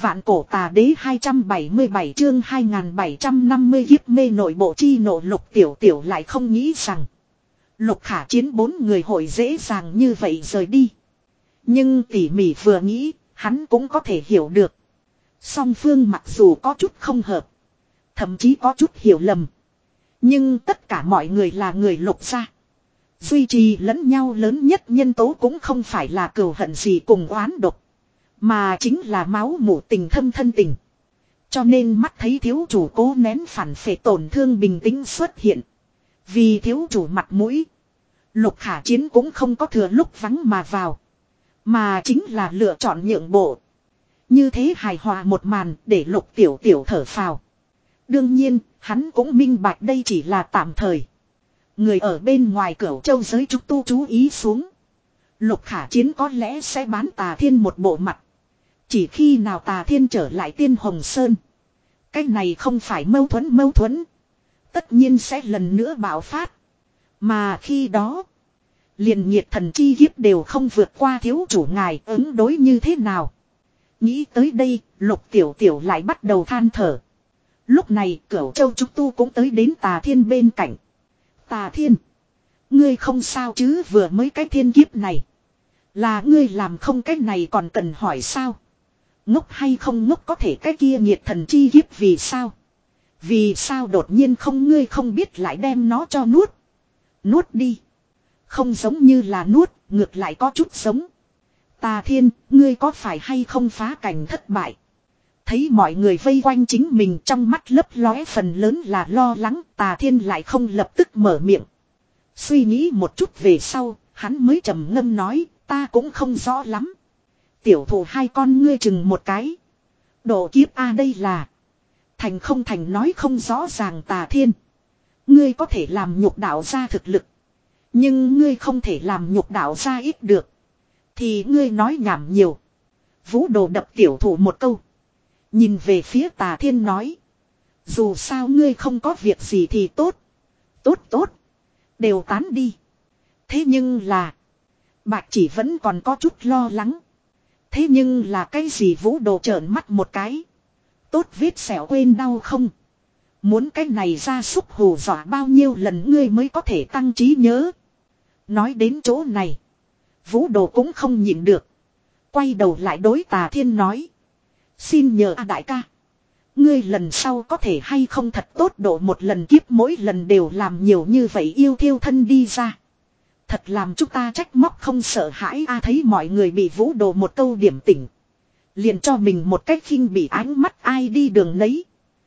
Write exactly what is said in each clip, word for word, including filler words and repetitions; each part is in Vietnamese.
Vạn cổ tà đế hai trăm bảy mươi bảy chương hai nghìn bảy trăm năm mươi kiếp mê nội bộ chi nộ Lục Tiểu Tiểu lại không nghĩ rằng Lục Khả Chiến bốn người hội dễ dàng như vậy rời đi. Nhưng tỉ mỉ vừa nghĩ, hắn cũng có thể hiểu được. Song phương mặc dù có chút không hợp, thậm chí có chút hiểu lầm, nhưng tất cả mọi người là người Lục gia. Duy trì lẫn nhau lớn nhất nhân tố cũng không phải là cừu hận gì cùng oán độc, mà chính là máu mủ tình thâm thân tình. Cho nên mắt thấy thiếu chủ cố nén phản phệ tổn thương bình tĩnh xuất hiện. Vì thiếu chủ mặt mũi, Lục Khả Chiến cũng không có thừa lúc vắng mà vào, mà chính là lựa chọn nhượng bộ. Như thế hài hòa một màn để Lục Tiểu Tiểu thở phào. Đương nhiên, hắn cũng minh bạch đây chỉ là tạm thời. Người ở bên ngoài Cửu Châu giới trúc tu chú ý xuống, Lục Khả Chiến có lẽ sẽ bán Tà Thiên một bộ mặt. Chỉ khi nào Tà Thiên trở lại Tiên Hồng Sơn, cái này không phải mâu thuẫn mâu thuẫn, tất nhiên sẽ lần nữa bạo phát. Mà khi đó, liền nhiệt thần chi kiếp đều không vượt qua thiếu chủ ngài ứng đối như thế nào. Nghĩ tới đây, Lục Tiểu Tiểu lại bắt đầu than thở. Lúc này Cửu Châu trúc tu cũng tới đến Tà Thiên bên cạnh. Tà Thiên, ngươi không sao chứ? Vừa mới cái thiên kiếp này, là ngươi làm không? Cái này còn cần hỏi sao? Ngốc hay không ngốc? Có thể cái kia nhiệt thần chi kiếp vì sao? Vì sao đột nhiên không? Ngươi không biết lại đem nó cho nuốt. Nuốt đi. Không giống như là nuốt, ngược lại có chút giống. Tà Thiên, ngươi có phải hay không phá cảnh thất bại? Thấy mọi người vây quanh chính mình, trong mắt lấp lóe phần lớn là lo lắng. Tà Thiên lại không lập tức mở miệng. Suy nghĩ một chút về sau, hắn mới trầm ngâm nói, ta cũng không rõ lắm. Tiểu thủ hai con ngươi chừng một cái. Độ kiếp a đây là thành không thành nói không rõ ràng. Tà Thiên, ngươi có thể làm nhục đạo gia thực lực, nhưng ngươi không thể làm nhục đạo gia ít được. Thì ngươi nói nhảm nhiều. Vũ Đồ đập tiểu thủ một câu, nhìn về phía Tà Thiên nói, dù sao ngươi không có việc gì thì tốt. Tốt tốt, đều tán đi. Thế nhưng là Bạch Chỉ vẫn còn có chút lo lắng. Thế nhưng là cái gì? Vũ Đồ trợn mắt một cái. Tốt vết sẹo quên đau không? Muốn cái này ra súc hù dọa bao nhiêu lần ngươi mới có thể tăng trí nhớ? Nói đến chỗ này, Vũ Đồ cũng không nhịn được, quay đầu lại đối Tà Thiên nói, xin nhờ a đại ca, ngươi lần sau có thể hay không thật tốt độ một lần kiếp, mỗi lần đều làm nhiều như vậy yêu thiêu thân đi ra. Thật làm chúng ta trách móc không sợ hãi a. Thấy mọi người bị Vũ Đồ một câu điểm tỉnh, liền cho mình một cách khinh bị ánh mắt ai đi đường nấy.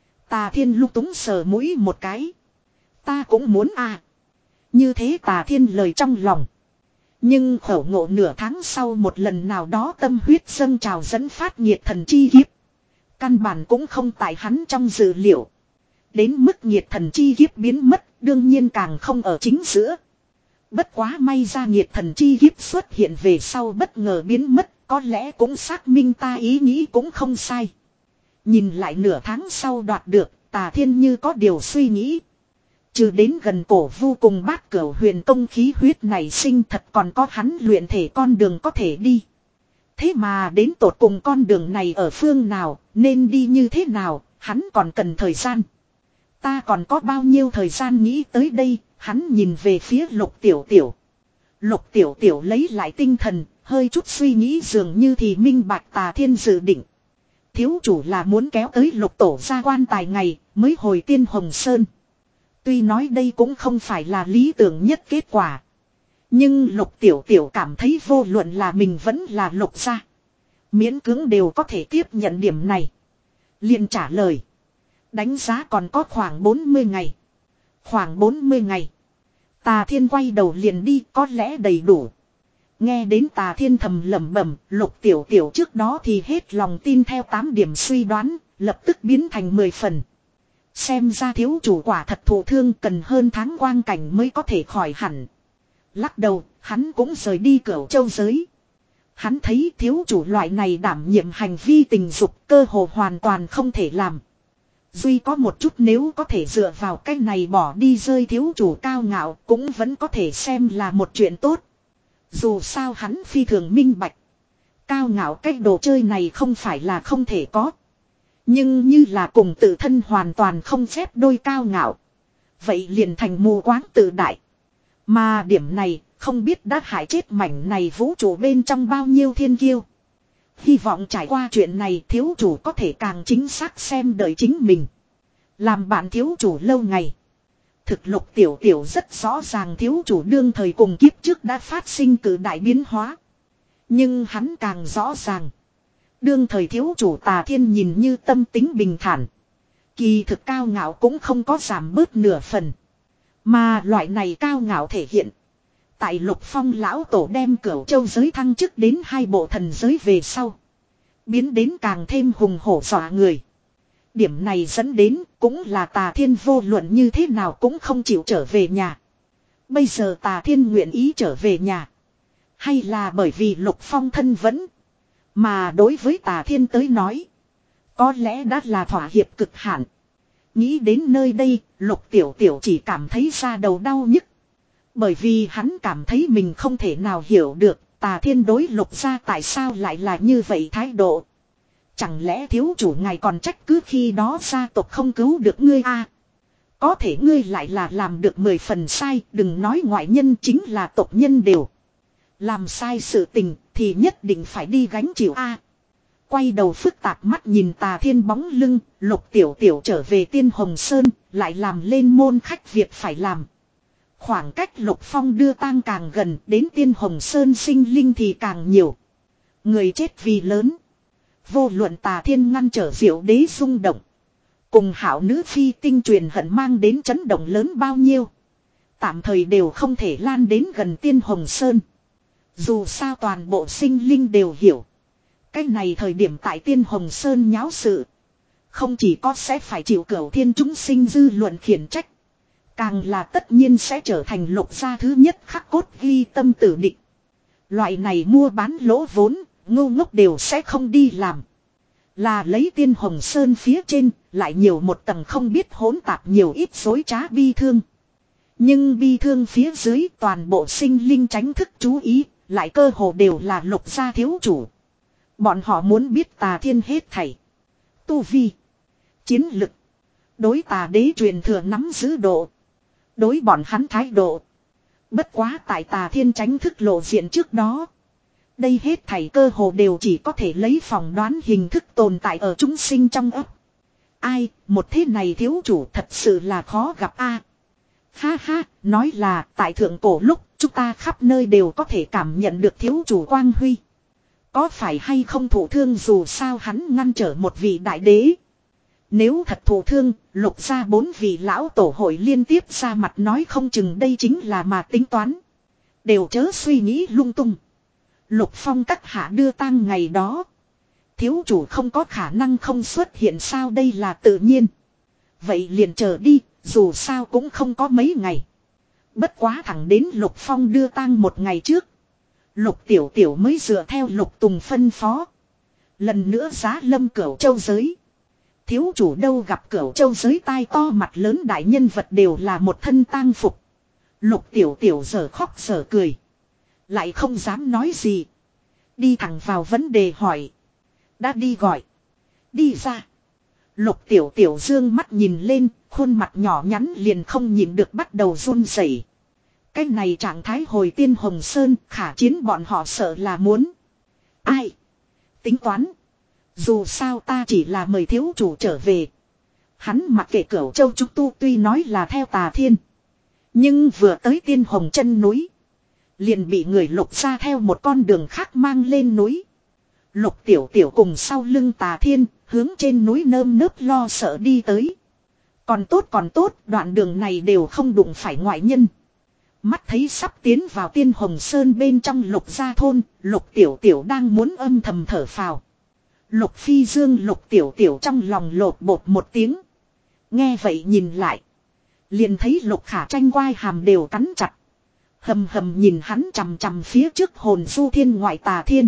Tà Thiên lung túng sờ mũi một cái. Ta cũng muốn a. Như thế Tà Thiên lời trong lòng. Nhưng khẩu ngộ nửa tháng sau một lần nào đó tâm huyết dâng trào dẫn phát nhiệt thần chi kiếp, căn bản cũng không tại hắn trong dự liệu. Đến mức nhiệt thần chi kiếp biến mất, đương nhiên càng không ở chính giữa. Bất quá may ra nhiệt thần chi kiếp xuất hiện về sau bất ngờ biến mất, có lẽ cũng xác minh ta ý nghĩ cũng không sai. Nhìn lại nửa tháng sau đoạt được, Tà Thiên như có điều suy nghĩ. Trừ đến gần cổ vu cùng Bát Cửu huyền công khí huyết này sinh, thật còn có hắn luyện thể con đường có thể đi. Thế mà đến tột cùng con đường này ở phương nào, nên đi như thế nào, hắn còn cần thời gian. Ta còn có bao nhiêu thời gian? Nghĩ tới đây, hắn nhìn về phía Lục Tiểu Tiểu. Lục Tiểu Tiểu lấy lại tinh thần, hơi chút suy nghĩ dường như thì minh bạch Tà Thiên dự định. Thiếu chủ là muốn kéo tới Lục tổ ra quan tài ngày mới hồi Tiên Hồng Sơn. Tuy nói đây cũng không phải là lý tưởng nhất kết quả, nhưng Lục Tiểu Tiểu cảm thấy vô luận là mình vẫn là Lục gia, miễn cưỡng đều có thể tiếp nhận điểm này. Liền trả lời, đánh giá còn có khoảng bốn mươi ngày. Khoảng bốn mươi ngày. Tà Thiên quay đầu liền đi, có lẽ đầy đủ. Nghe đến Tà Thiên thầm lẩm bẩm, Lục Tiểu Tiểu trước đó thì hết lòng tin theo tám điểm suy đoán, lập tức biến thành mười phần. Xem ra thiếu chủ quả thật thụ thương, cần hơn tháng quang cảnh mới có thể khỏi hẳn. Lắc đầu, hắn cũng rời đi Cửu Châu giới. Hắn thấy thiếu chủ loại này đảm nhiệm hành vi tình dục cơ hồ hoàn toàn không thể làm. Duy có một chút nếu có thể dựa vào cái này bỏ đi rơi thiếu chủ cao ngạo, cũng vẫn có thể xem là một chuyện tốt. Dù sao hắn phi thường minh bạch, Cao ngạo cái đồ chơi này không phải là không thể có. Nhưng như là cùng tự thân hoàn toàn không phép đôi cao ngạo. Vậy liền thành mù quáng tự đại. Mà điểm này không biết đã hại chết mảnh này vũ trụ bên trong bao nhiêu thiên kiêu. Hy vọng trải qua chuyện này thiếu chủ có thể càng chính xác xem đợi chính mình. Làm bạn thiếu chủ lâu ngày. Thực Lục Tiểu Tiểu rất rõ ràng thiếu chủ đương thời cùng kiếp trước đã phát sinh cử đại biến hóa. Nhưng hắn càng rõ ràng. Đương thời thiếu chủ Tà Thiên nhìn như tâm tính bình thản. Kỳ thực cao ngạo cũng không có giảm bớt nửa phần. Mà loại này cao ngạo thể hiện. Tại Lục Phong lão tổ đem Cửu Châu giới thăng chức đến hai bộ thần giới về sau. Biến đến càng thêm hùng hổ dọa người. Điểm này dẫn đến cũng là Tà Thiên vô luận như thế nào cũng không chịu trở về nhà. Bây giờ Tà Thiên nguyện ý trở về nhà. Hay là bởi vì Lục Phong thân vẫn. Mà đối với Tà Thiên tới nói. Có lẽ đã là thỏa hiệp cực hạn. Nghĩ đến nơi đây, Lục Tiểu Tiểu chỉ cảm thấy da đầu đau nhức. Bởi vì hắn cảm thấy mình không thể nào hiểu được Tà Thiên đối Lục gia tại sao lại là như vậy thái độ. Chẳng lẽ thiếu chủ ngài còn trách cứ khi đó gia tộc không cứu được ngươi a? Có thể ngươi lại là làm được mười phần sai, đừng nói ngoại nhân chính là tộc nhân đều. Làm sai sự tình thì nhất định phải đi gánh chịu a. Quay đầu phức tạp mắt nhìn Tà Thiên bóng lưng, Lục Tiểu Tiểu trở về Tiên Hồng Sơn, lại làm lên môn khách việc phải làm. Khoảng cách Lục Phong đưa tang càng gần, đến Tiên Hồng Sơn sinh linh thì càng nhiều. Người chết vì lớn. Vô luận Tà Thiên ngăn trở Diệu Đế rung động. Cùng hảo nữ phi tinh truyền hận mang đến chấn động lớn bao nhiêu. Tạm thời đều không thể lan đến gần Tiên Hồng Sơn. Dù sao toàn bộ sinh linh đều hiểu. Cái này thời điểm tại Tiên Hồng Sơn nháo sự. Không chỉ có sẽ phải chịu Cửu Thiên chúng sinh dư luận khiển trách. Càng là tất nhiên sẽ trở thành Lục gia thứ nhất khắc cốt ghi tâm tử địch. Loại này mua bán lỗ vốn, ngu ngốc đều sẽ không đi làm. Là lấy Tiên Hồng Sơn phía trên, lại nhiều một tầng không biết hỗn tạp nhiều ít dối trá bi thương. Nhưng bi thương phía dưới toàn bộ sinh linh tránh thức chú ý, lại cơ hồ đều là Lục gia thiếu chủ. Bọn họ muốn biết Tà Thiên hết thảy. Tu vi, chiến lực, đối Tà Đế truyền thừa nắm giữ độ, đối bọn hắn thái độ. Bất quá tại Tà Thiên tránh thức lộ diện trước đó. Đây hết thảy cơ hồ đều chỉ có thể lấy phỏng đoán hình thức tồn tại ở chúng sinh trong ấp. Ai, một thế này thiếu chủ thật sự là khó gặp a. Ha ha, nói là tại thượng cổ lúc chúng ta khắp nơi đều có thể cảm nhận được thiếu chủ quang huy. Có phải hay không thụ thương dù sao hắn ngăn trở một vị đại đế. Nếu thật thụ thương, Lục gia bốn vị lão tổ hội liên tiếp ra mặt nói không chừng đây chính là mà tính toán. Đều chớ suy nghĩ lung tung. Lục Phong các hạ đưa tang ngày đó. Thiếu chủ không có khả năng không xuất hiện sao đây là tự nhiên. Vậy liền chờ đi, dù sao cũng không có mấy ngày. Bất quá thẳng đến Lục Phong đưa tang một ngày trước. Lục Tiểu Tiểu mới dựa theo Lục Tùng phân phó. Lần nữa giá lâm Cửu Châu giới. Thiếu chủ đâu gặp Cửu Châu giới tai to mặt lớn đại nhân vật đều là một thân tang phục. Lục Tiểu Tiểu giờ khóc giờ cười. Lại không dám nói gì. Đi thẳng vào vấn đề hỏi. Đã đi gọi. Đi ra. Lục Tiểu Tiểu dương mắt nhìn lên, khuôn mặt nhỏ nhắn liền không nhìn được bắt đầu run rẩy. Cái này trạng thái hồi Tiên Hồng Sơn, Khả Chiến bọn họ sợ là muốn. Ai? Tính toán. Dù sao ta chỉ là mời thiếu chủ trở về. Hắn mặc kệ Cửu Châu chúng tu tuy nói là theo Tà Thiên. Nhưng vừa tới Tiên Hồng chân núi. Liền bị người Lục ra theo một con đường khác mang lên núi. Lục Tiểu Tiểu cùng sau lưng Tà Thiên, hướng trên núi nơm nớp lo sợ đi tới. Còn tốt còn tốt, đoạn đường này đều không đụng phải ngoại nhân. Mắt thấy sắp tiến vào Tiên Hồng Sơn bên trong Lục gia thôn, Lục Tiểu Tiểu đang muốn âm thầm thở phào. Lục Phi Dương Lục Tiểu Tiểu trong lòng lột bột một tiếng. Nghe vậy nhìn lại. Liền thấy Lục Khả Tranh quai hàm đều cắn chặt. Hầm hầm nhìn hắn chằm chằm phía trước hồn du thiên ngoại Tà Thiên.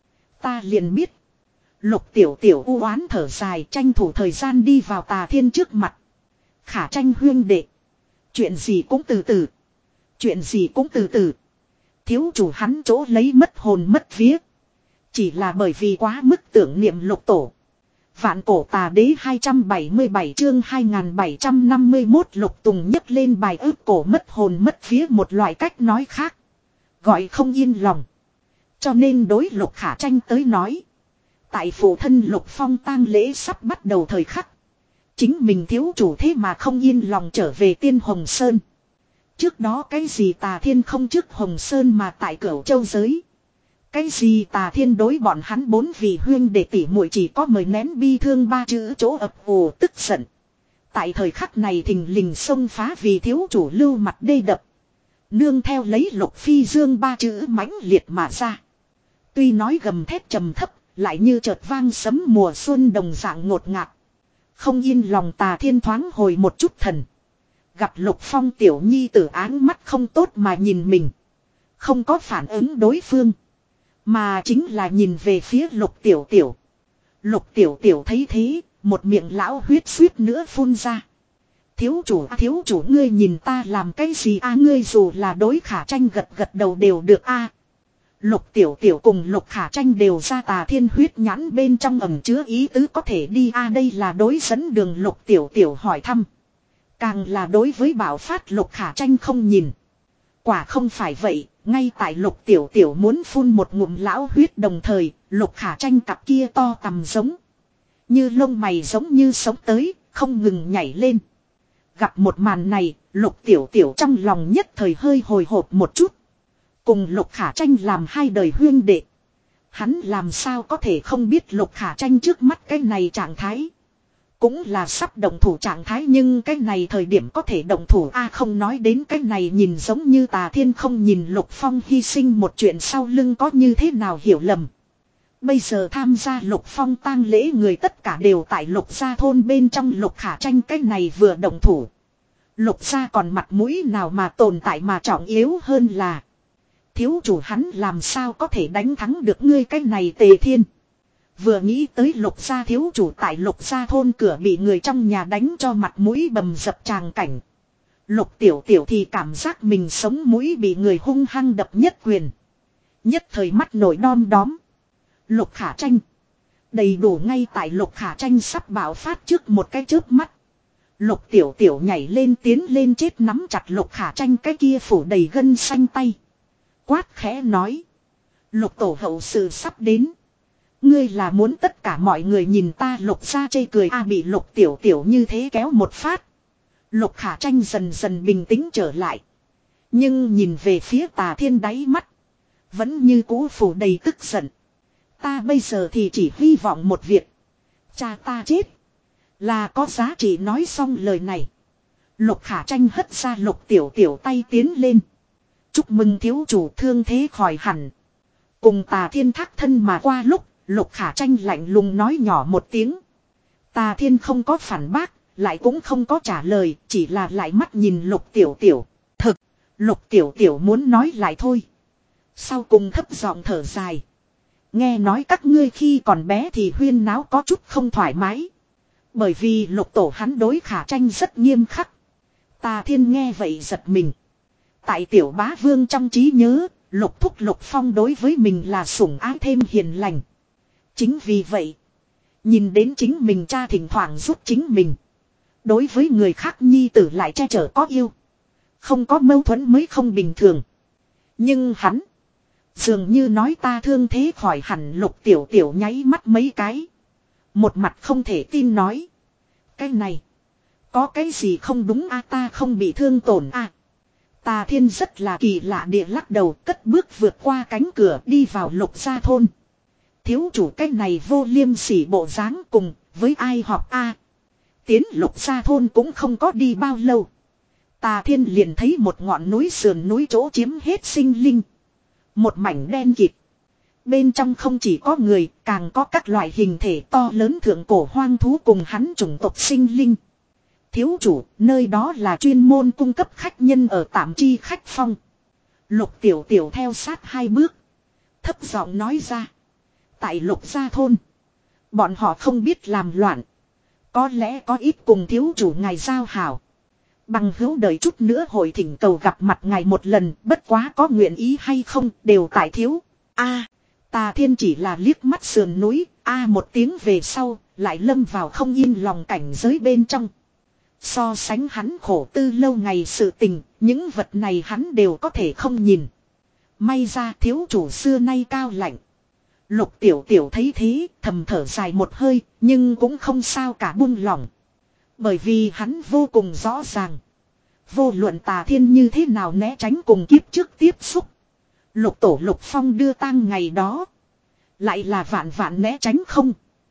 Ta liền biết. Lục Tiểu Tiểu u oán thở dài tranh thủ thời gian đi vào Tà Thiên trước mặt. Khả Tranh huyên đệ. Chuyện gì cũng từ từ. Chuyện gì cũng từ từ. Thiếu chủ hắn chỗ lấy mất hồn mất vía. Chỉ là bởi vì quá mức tưởng niệm lục tổ. Vạn cổ tà đế hai trăm bảy mươi bảy chương hai nghìn bảy trăm năm mươi mốt Lục Tùng nhấc lên bài ức cổ mất hồn mất vía một loại cách nói khác. Gọi không yên lòng. Cho nên đối Lục Khả Tranh tới nói. Tại phụ thân Lục Phong tang lễ sắp bắt đầu thời khắc. Chính mình thiếu chủ thế mà không yên lòng trở về Tiên Hồng Sơn. Trước đó cái gì Tà Thiên không trước Hồng Sơn mà tại Cửu Châu giới. Cái gì Tà Thiên đối bọn hắn bốn vị huyên để tỉ muội chỉ có mời nén bi thương ba chữ chỗ ập ồ tức giận. Tại thời khắc này thình lình xông phá vì thiếu chủ lưu mặt đê đập. Nương theo lấy Lục Phi Dương ba chữ mãnh liệt mà ra. Tuy nói gầm thét trầm thấp, lại như chợt vang sấm mùa xuân đồng dạng ngột ngạt. Không yên lòng Tà Thiên thoáng hồi một chút thần. Gặp Lục Phong tiểu nhi tử áng mắt không tốt mà nhìn mình. Không có phản ứng đối phương. Mà chính là nhìn về phía Lục Tiểu Tiểu. Lục Tiểu Tiểu thấy thế, một miệng lão huyết suýt nữa phun ra. Thiếu chủ à, thiếu chủ ngươi nhìn ta làm cái gì a à, ngươi dù là đối Khả Tranh gật gật đầu đều được a à. Lục Tiểu Tiểu cùng Lục Khả Tranh đều ra Tà Thiên huyết nhãn bên trong ẩn chứa ý tứ có thể đi a à, đây là đối dẫn đường Lục Tiểu Tiểu hỏi thăm. Càng là đối với bảo phát Lục Khả Tranh không nhìn. Quả không phải vậy, ngay tại Lục Tiểu Tiểu muốn phun một ngụm lão huyết đồng thời, Lục Khả Tranh cặp kia to tầm giống. Như lông mày giống như sống tới, không ngừng nhảy lên. Gặp một màn này, Lục Tiểu Tiểu trong lòng nhất thời hơi hồi hộp một chút. Cùng Lục Khả Tranh làm hai đời huyên đệ. Hắn làm sao có thể không biết Lục Khả Tranh trước mắt cái này trạng thái. Cũng là sắp động thủ trạng thái nhưng cái này thời điểm có thể động thủ a à, không nói đến cái này nhìn giống như Tà Thiên không nhìn Lục Phong hy sinh một chuyện sau lưng có như thế nào hiểu lầm. Bây giờ tham gia Lục Phong tang lễ người tất cả đều tại Lục gia thôn bên trong Lục Khả Tranh cái này vừa động thủ. Lục gia còn mặt mũi nào mà tồn tại mà trọng yếu hơn là. Thiếu chủ hắn làm sao có thể đánh thắng được ngươi cái này Tề Thiên. Vừa nghĩ tới Lục gia thiếu chủ tại Lục gia thôn cửa bị người trong nhà đánh cho mặt mũi bầm dập tràng cảnh. Lục Tiểu Tiểu thì cảm giác mình sống mũi bị người hung hăng đập nhất quyền. Nhất thời mắt nổi đom đóm. Lục Khả Tranh. Đầy đủ ngay tại Lục Khả Tranh sắp bạo phát trước một cái chớp mắt. Lục Tiểu Tiểu nhảy lên tiến lên chết nắm chặt Lục Khả Tranh cái kia phủ đầy gân xanh tay. Quát khẽ nói. Lục tổ hậu sự sắp đến. Ngươi là muốn tất cả mọi người nhìn ta Lục gia chê cười a à, bị Lục Tiểu Tiểu như thế kéo một phát. Lục Khả Tranh dần dần bình tĩnh trở lại. Nhưng nhìn về phía Tà Thiên đáy mắt. Vẫn như cũ phủ đầy tức giận. Ta bây giờ thì chỉ hy vọng một việc. Cha ta chết. Là có giá trị nói xong lời này. Lục Khả Tranh hất ra Lục Tiểu Tiểu tay tiến lên. Chúc mừng thiếu chủ thương thế khỏi hẳn. Cùng Tà Thiên thác thân mà qua lúc. Lục Khả Tranh lạnh lùng nói nhỏ một tiếng. Tà Thiên không có phản bác. Lại cũng không có trả lời. Chỉ là lại mắt nhìn Lục Tiểu Tiểu. Thực. Lục Tiểu Tiểu muốn nói lại thôi. Sau cùng thấp giọng thở dài. Nghe nói các ngươi khi còn bé thì huyên náo có chút không thoải mái. Bởi vì Lục tổ hắn đối Khả Tranh rất nghiêm khắc. Tà Thiên nghe vậy giật mình. Tại Tiểu Bá Vương trong trí nhớ, Lục thúc Lục Phong đối với mình là sủng ái thêm hiền lành. Chính vì vậy, nhìn đến chính mình cha thỉnh thoảng giúp chính mình. Đối với người khác nhi tử lại che chở có yêu. Không có mâu thuẫn mới không bình thường. Nhưng hắn, dường như nói ta thương thế khỏi hẳn. Lục Tiểu Tiểu nháy mắt mấy cái. Một mặt không thể tin nói. Cái này, có cái gì không đúng a à, ta không bị thương tổn a à. Tà Thiên rất là kỳ lạ địa lắc đầu cất bước vượt qua cánh cửa đi vào Lục gia thôn. Thiếu chủ cái này vô liêm sỉ bộ dáng cùng với ai họp a à. Tiến Lục gia thôn cũng không có đi bao lâu. Tà Thiên liền thấy một ngọn núi sườn núi chỗ chiếm hết sinh linh. Một mảnh đen kịt. Bên trong không chỉ có người, càng có các loại hình thể to lớn thượng cổ hoang thú cùng hắn chủng tộc sinh linh. Thiếu chủ, nơi đó là chuyên môn cung cấp khách nhân ở tạm chi khách phong. Lục Tiểu Tiểu theo sát hai bước. Thấp giọng nói ra. Tại Lục gia thôn. Bọn họ không biết làm loạn. Có lẽ có ít cùng thiếu chủ ngài giao hảo. Bằng hữu đợi chút nữa hội thỉnh cầu gặp mặt ngài một lần. Bất quá có nguyện ý hay không đều tại thiếu. A. Tà Thiên chỉ là liếc mắt sườn núi, a một tiếng về sau, lại lâm vào không yên lòng cảnh giới bên trong. So sánh hắn khổ tư lâu ngày sự tình, những vật này hắn đều có thể không nhìn. May ra thiếu chủ xưa nay cao lạnh. Lục Tiểu Tiểu thấy thế, thầm thở dài một hơi, nhưng cũng không sao cả buông lỏng. Bởi vì hắn vô cùng rõ ràng. Vô luận Tà Thiên như thế nào né tránh cùng kiếp trước tiếp xúc. Lục Tổ Lục Phong đưa tang ngày đó. Lại là vạn vạn né tránh không.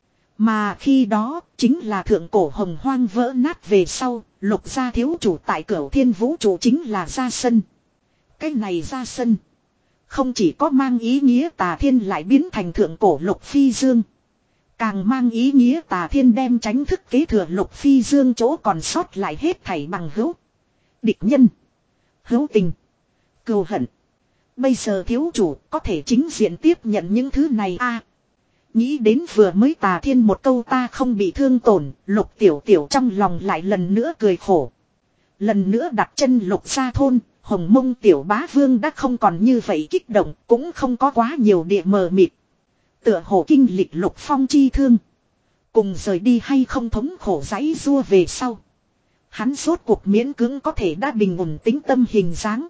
Mà khi đó, chính là thượng cổ hồng hoang vỡ nát về sau, Lục gia thiếu chủ tại Cửu Thiên Vũ trụ chính là ra sân. Cái này ra sân. Không chỉ có mang ý nghĩa Tà Thiên lại biến thành thượng cổ Lục Phi Dương. Càng mang ý nghĩa Tà Thiên đem tránh thức kế thừa Lục Phi Dương chỗ còn sót lại hết thảy bằng hữu. Địch nhân. Hữu tình. Cừu hận. Bây giờ thiếu chủ có thể chính diện tiếp nhận những thứ này a. Nghĩ đến vừa mới Tà Thiên một câu ta không bị thương tổn, Lục Tiểu Tiểu trong lòng lại lần nữa cười khổ. Lần nữa đặt chân Lục gia thôn, Hồng Mông Tiểu Bá Vương đã không còn như vậy kích động, cũng không có quá nhiều địa mờ mịt. Tựa hồ kinh lịch Lục Phong chi thương. Cùng rời đi hay không thống khổ giãy rua về sau. Hắn rốt cuộc miễn cưỡng có thể đã bình ổn tính tâm hình dáng.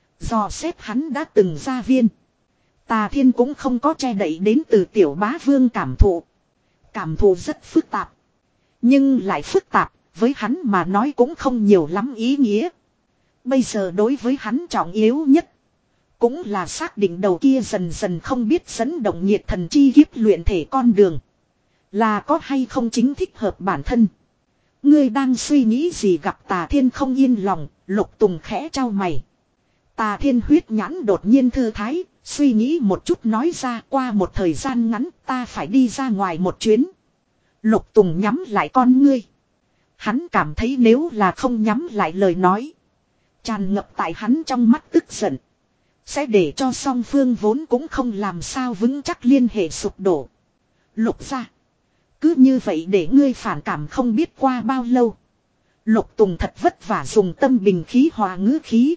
Dò xét hắn đã từng ra viên. Tà Thiên cũng không có che đậy đến từ Tiểu Bá Vương cảm thụ. Cảm thụ rất phức tạp. Nhưng lại phức tạp, với hắn mà nói cũng không nhiều lắm ý nghĩa. Bây giờ đối với hắn trọng yếu nhất. Cũng là xác định đầu kia dần dần không biết dẫn động nhiệt thần chi kiếp luyện thể con đường. Là có hay không chính thích hợp bản thân. Ngươi đang suy nghĩ gì gặp Tà Thiên không yên lòng, Lục Tùng khẽ trao mày. Tà Thiên huyết nhãn đột nhiên thư thái, suy nghĩ một chút nói ra qua một thời gian ngắn ta phải đi ra ngoài một chuyến. Lục Tùng nhắm lại con ngươi. Hắn cảm thấy nếu là không nhắm lại lời nói. Tràn ngập tại hắn trong mắt tức giận. Sẽ để cho song phương vốn cũng không làm sao vững chắc liên hệ sụp đổ. Lục ra. Cứ như vậy để ngươi phản cảm không biết qua bao lâu. Lục Tùng thật vất vả dùng tâm bình khí hòa ngữ khí.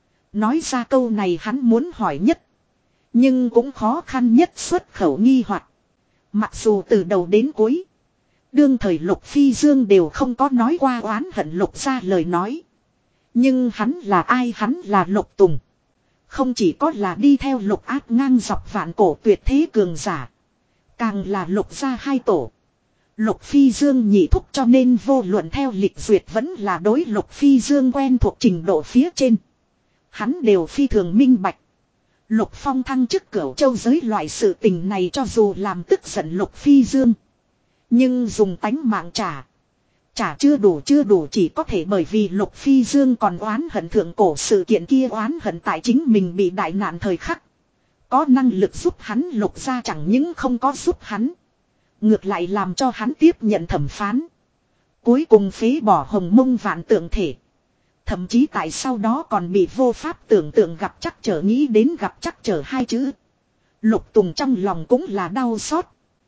Nói ra câu này hắn muốn hỏi nhất. Nhưng cũng khó khăn nhất xuất khẩu nghi hoặc. Mặc dù từ đầu đến cuối. Đương thời Lục Phi Dương đều không có nói qua oán hận Lục ra lời nói. Nhưng hắn là ai hắn là Lục Tùng. Không chỉ có là đi theo Lục áp ngang dọc vạn cổ tuyệt thế cường giả. Càng là Lục ra hai tổ. Lục Phi Dương nhị thúc cho nên vô luận theo lịch duyệt vẫn là đối Lục Phi Dương quen thuộc trình độ phía trên. Hắn đều phi thường minh bạch. Lục Phong thăng chức Cửu Châu giới loại sự tình này cho dù làm tức giận Lục Phi Dương. Nhưng dùng tánh mạng trả. Trả chưa đủ chưa đủ chỉ có thể bởi vì Lục Phi Dương còn oán hận thượng cổ sự kiện kia oán hận tại chính mình bị đại nạn thời khắc. Có năng lực giúp hắn Lục ra chẳng những không có giúp hắn. Ngược lại làm cho hắn tiếp nhận thẩm phán. Cuối cùng phế bỏ Hồng Mông vạn tượng thể. Thậm chí tại sau đó còn bị vô pháp tưởng tượng gặp chắc trở nghĩ đến gặp chắc trở hai chữ. Lục Tùng trong lòng cũng là đau xót.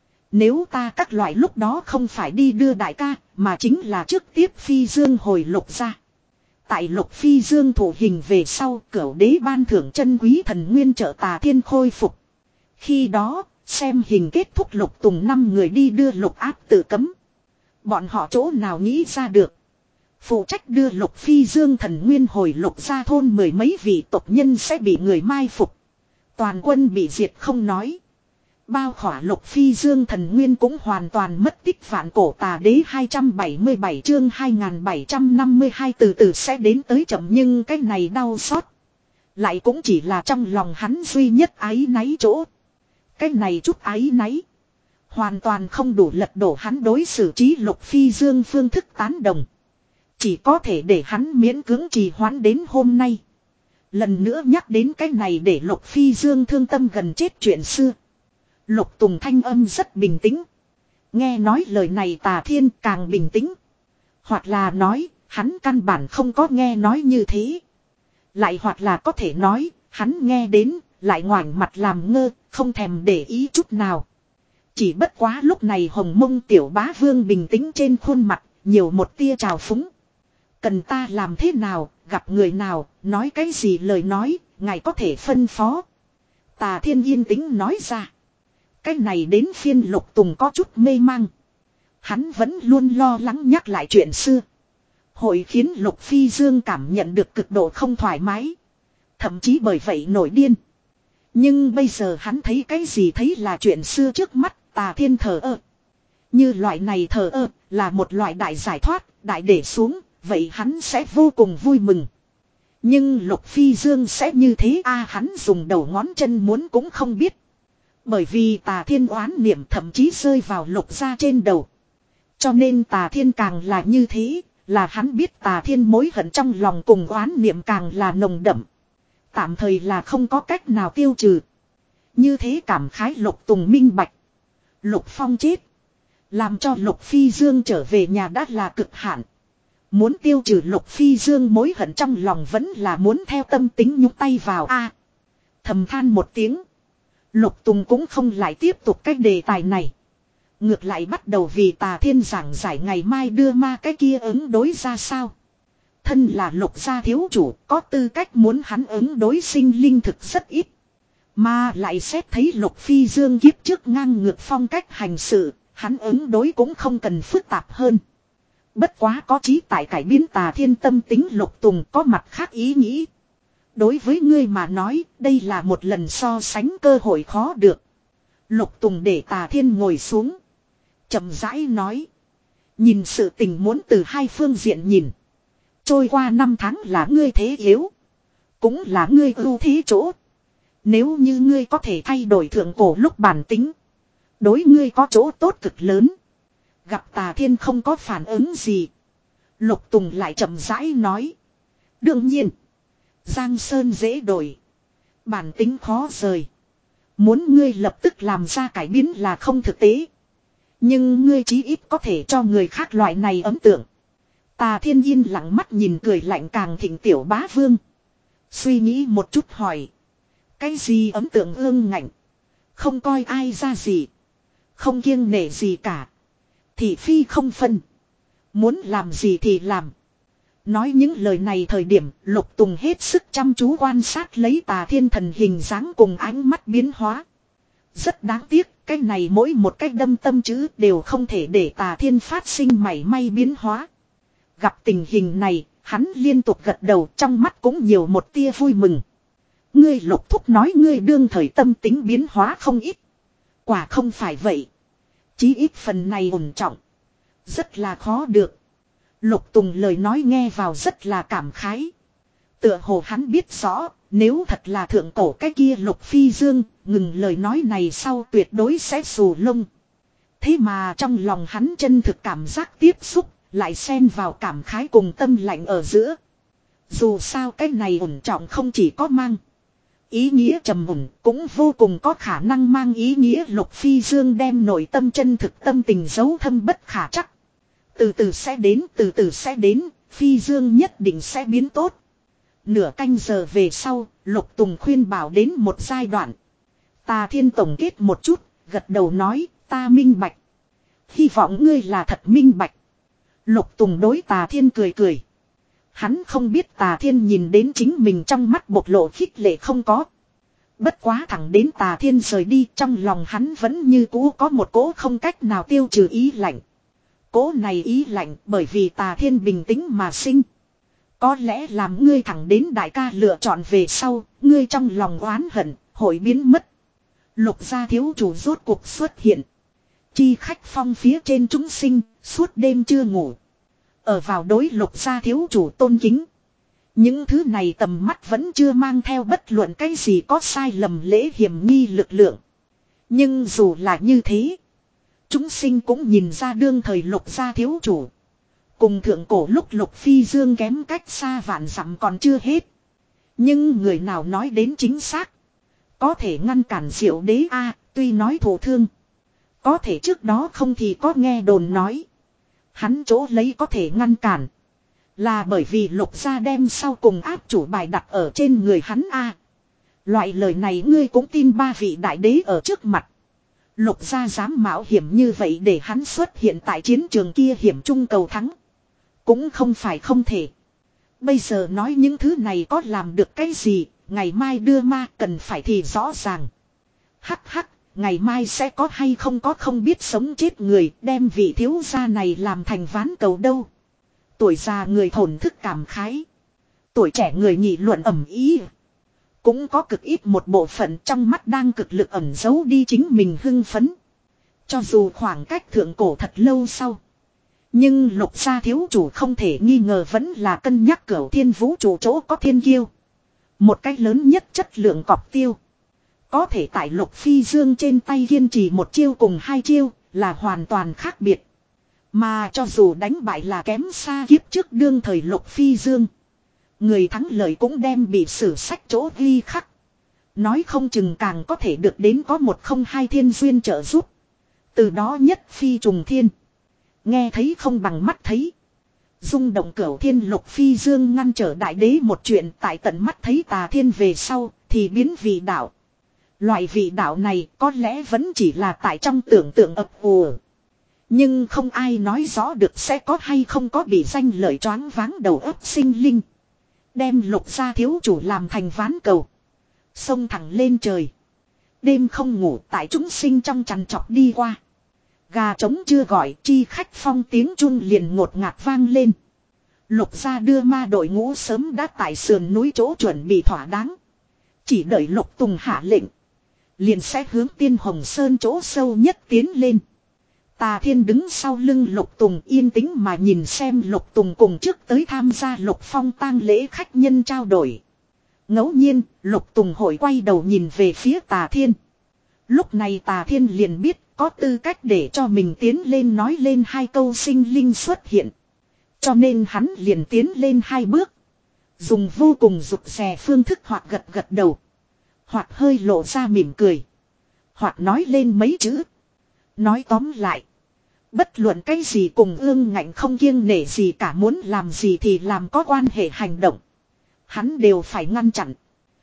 Nếu ta các loại lúc đó không phải đi đưa đại ca, mà chính là trước tiếp Phi Dương hồi Lục ra. Tại Lục Phi Dương thủ hình về sau, Cửu Đế ban thưởng chân quý thần nguyên trợ Tà Thiên khôi phục. Khi đó, xem hình kết thúc Lục Tùng năm người đi đưa Lục áp tự cấm. Bọn họ chỗ nào nghĩ ra được. Phụ trách đưa Lục Phi Dương thần nguyên hồi Lục ra thôn mười mấy vị tộc nhân sẽ bị người mai phục. Toàn quân bị diệt không nói. Bao khỏa Lục Phi Dương thần nguyên cũng hoàn toàn mất tích vạn cổ Tà Đế hai trăm bảy mươi bảy chương hai nghìn bảy trăm năm mươi hai từ từ sẽ đến tới chậm nhưng cái này đau xót. Lại cũng chỉ là trong lòng hắn duy nhất áy náy chỗ. Cái này chút áy náy. Hoàn toàn không đủ lật đổ hắn đối xử trí Lục Phi Dương phương thức tán đồng. Chỉ có thể để hắn miễn cưỡng trì hoãn đến hôm nay. Lần nữa nhắc đến cái này để Lục Phi Dương thương tâm gần chết chuyện xưa. Lục Tùng thanh âm rất bình tĩnh. Nghe nói lời này Tà Thiên càng bình tĩnh. Hoặc là nói, hắn căn bản không có nghe nói như thế. Lại hoặc là có thể nói, hắn nghe đến, lại ngoảnh mặt làm ngơ, không thèm để ý chút nào. Chỉ bất quá lúc này Hồng Mông Tiểu Bá Vương bình tĩnh trên khuôn mặt, nhiều một tia trào phúng. Cần ta làm thế nào, gặp người nào, nói cái gì lời nói, ngài có thể phân phó. Tà Thiên yên tĩnh nói ra. Cái này đến phiên Lục Tùng có chút mê mang. Hắn vẫn luôn lo lắng nhắc lại chuyện xưa. Hội khiến Lục Phi Dương cảm nhận được cực độ không thoải mái. Thậm chí bởi vậy nổi điên. Nhưng bây giờ hắn thấy cái gì thấy là chuyện xưa trước mắt, Tà Thiên thờ ơ. Như loại này thờ ơ là một loại đại giải thoát, đại để xuống, vậy hắn sẽ vô cùng vui mừng. Nhưng Lục Phi Dương sẽ như thế a à, hắn dùng đầu ngón chân muốn cũng không biết. Bởi vì Tà Thiên oán niệm thậm chí rơi vào Lục gia trên đầu. Cho nên Tà Thiên càng là như thế, là hắn biết Tà Thiên mối hận trong lòng cùng oán niệm càng là nồng đậm. Tạm thời là không có cách nào tiêu trừ. Như thế cảm khái Lục Tùng minh bạch. Lục Phong chết. Làm cho Lục Phi Dương trở về nhà đã là cực hạn. Muốn tiêu trừ Lục Phi Dương mối hận trong lòng vẫn là muốn theo tâm tính nhúc tay vào a. Thầm than một tiếng. Lục Tùng cũng không lại tiếp tục cái đề tài này. Ngược lại bắt đầu vì Tà Thiên giảng giải ngày mai đưa ma cái kia ứng đối ra sao. Thân là Lục gia thiếu chủ có tư cách muốn hắn ứng đối sinh linh thực rất ít. Mà lại xét thấy Lục Phi Dương kiếp trước ngang ngược phong cách hành sự, hắn ứng đối cũng không cần phức tạp hơn. Bất quá có trí tại cải biến Tà Thiên tâm tính Lục Tùng có mặt khác ý nghĩ. Đối với ngươi mà nói, đây là một lần so sánh cơ hội khó được. Lục Tùng để Tà Thiên ngồi xuống. Chậm rãi nói. Nhìn sự tình muốn từ hai phương diện nhìn. Trôi qua năm tháng là ngươi thế yếu. Cũng là ngươi ưu thế chỗ. Nếu như ngươi có thể thay đổi thượng cổ lúc bản tính. Đối ngươi có chỗ tốt cực lớn. Gặp Tà Thiên không có phản ứng gì. Lục Tùng lại chậm rãi nói. Đương nhiên. Giang Sơn dễ đổi. Bản tính khó rời. Muốn ngươi lập tức làm ra cải biến là không thực tế. Nhưng ngươi chí ít có thể cho người khác loại này ấn tượng. Tà Thiên yên lặng mắt nhìn cười lạnh càng thịnh tiểu bá vương. Suy nghĩ một chút hỏi. Cái gì ấn tượng ương ngạnh. Không coi ai ra gì. Không kiêng nể gì cả. Thị phi không phân. Muốn làm gì thì làm. Nói những lời này thời điểm Lục Tùng hết sức chăm chú quan sát lấy Tà Thiên thần hình dáng cùng ánh mắt biến hóa. Rất đáng tiếc, cái này mỗi một cách đâm tâm chữ đều không thể để Tà Thiên phát sinh mảy may biến hóa. Gặp tình hình này, hắn liên tục gật đầu trong mắt cũng nhiều một tia vui mừng. Ngươi Lục thúc nói ngươi đương thời tâm tính biến hóa không ít. Quả không phải vậy. Chí ít phần này ổn trọng. Rất là khó được. Lục Tùng lời nói nghe vào rất là cảm khái. Tựa hồ hắn biết rõ, nếu thật là thượng cổ cái kia Lục Phi Dương, ngừng lời nói này sau tuyệt đối sẽ xù lông. Thế mà trong lòng hắn chân thực cảm giác tiếp xúc, lại xen vào cảm khái cùng tâm lạnh ở giữa. Dù sao cái này ổn trọng không chỉ có mang ý nghĩa trầm ổn, cũng vô cùng có khả năng mang ý nghĩa Lục Phi Dương đem nội tâm chân thực tâm tình giấu thâm bất khả trắc. Từ từ sẽ đến, từ từ sẽ đến, Phi Dương nhất định sẽ biến tốt. Nửa canh giờ về sau, Lục Tùng khuyên bảo đến một giai đoạn. Tà Thiên tổng kết một chút, gật đầu nói, ta minh bạch. Hy vọng ngươi là thật minh bạch. Lục Tùng đối Tà Thiên cười cười. Hắn không biết Tà Thiên nhìn đến chính mình trong mắt bộc lộ khích lệ không có. Bất quá thẳng đến Tà Thiên rời đi, trong lòng hắn vẫn như cũ có một cỗ không cách nào tiêu trừ ý lạnh. Cỗ này ý lạnh bởi vì Tà Thiên bình tĩnh mà sinh. Có lẽ làm ngươi thẳng đến đại ca lựa chọn về sau, ngươi trong lòng oán hận, hội biến mất. Lục gia thiếu chủ rốt cuộc xuất hiện. Chi khách phong phía trên chúng sinh, suốt đêm chưa ngủ. Ở vào đối Lục gia thiếu chủ tôn kính. Những thứ này tầm mắt vẫn chưa mang theo bất luận cái gì có sai lầm lễ hiểm nghi lực lượng. Nhưng dù là như thế, chúng sinh cũng nhìn ra đương thời Lục gia thiếu chủ. Cùng thượng cổ lúc Lục Phi Dương kém cách xa vạn dặm còn chưa hết. Nhưng người nào nói đến chính xác. Có thể ngăn cản Diệu Đế a à, tuy nói thổ thương. Có thể trước đó không thì có nghe đồn nói. Hắn chỗ lấy có thể ngăn cản. Là bởi vì Lục gia đem sau cùng áp chủ bài đặt ở trên người hắn a à. Loại lời này ngươi cũng tin ba vị đại đế ở trước mặt. Lục gia dám mạo hiểm như vậy để hắn xuất hiện tại chiến trường kia hiểm trung cầu thắng. Cũng không phải không thể. Bây giờ nói những thứ này có làm được cái gì, ngày mai đưa ma cần phải thì rõ ràng. Hắc hắc, ngày mai sẽ có hay không có không biết sống chết người đem vị thiếu gia này làm thành ván cầu đâu. Tuổi già người thổn thức cảm khái. Tuổi trẻ người nghị luận ầm ĩ. Cũng có cực ít một bộ phận trong mắt đang cực lực ẩn giấu đi chính mình hưng phấn. Cho dù khoảng cách thượng cổ thật lâu sau. Nhưng Lục gia thiếu chủ không thể nghi ngờ vẫn là cân nhắc cửu thiên vũ trụ chỗ có thiên kiêu. Một cách lớn nhất chất lượng cọp tiêu. Có thể tại Lục Phi Dương trên tay kiên trì một chiêu cùng hai chiêu là hoàn toàn khác biệt. Mà cho dù đánh bại là kém xa kiếp trước đương thời Lục Phi Dương. Người thắng lợi cũng đem bị sử sách chỗ ghi khắc. Nói không chừng càng có thể được đến có một không hai thiên duyên trợ giúp. Từ đó nhất phi trùng thiên. Nghe thấy không bằng mắt thấy. Rung động cửu thiên Lục Phi Dương ngăn trở đại đế một chuyện tại tận mắt thấy Tà Thiên về sau thì biến vị đạo. Loại vị đạo này có lẽ vẫn chỉ là tại trong tưởng tượng ập ùa. Nhưng không ai nói rõ được sẽ có hay không có bị danh lợi choáng váng đầu óc sinh linh. Đem Lục gia thiếu chủ làm thành ván cầu. Xông thẳng lên trời. Đêm không ngủ tại chúng sinh trong chằn chọc đi qua. Gà trống chưa gọi chi khách phong tiếng chun liền ngột ngạt vang lên. Lục gia đưa ma đội ngũ sớm đã tại sườn núi chỗ chuẩn bị thỏa đáng. Chỉ đợi Lục Tùng hạ lệnh. Liền sẽ hướng Tiên Hồng Sơn chỗ sâu nhất tiến lên. Tà Thiên đứng sau lưng Lục Tùng yên tĩnh mà nhìn xem Lục Tùng cùng trước tới tham gia Lục Phong tang lễ khách nhân trao đổi. Ngẫu nhiên, Lục Tùng hội quay đầu nhìn về phía Tà Thiên. Lúc này Tà Thiên liền biết có tư cách để cho mình tiến lên nói lên hai câu sinh linh xuất hiện. Cho nên hắn liền tiến lên hai bước. Dùng vô cùng rụt rè phương thức hoặc gật gật đầu. Hoặc hơi lộ ra mỉm cười. Hoặc nói lên mấy chữ. Nói tóm lại. Bất luận cái gì cùng ương ngạnh không kiêng nể gì cả muốn làm gì thì làm có quan hệ hành động. Hắn đều phải ngăn chặn.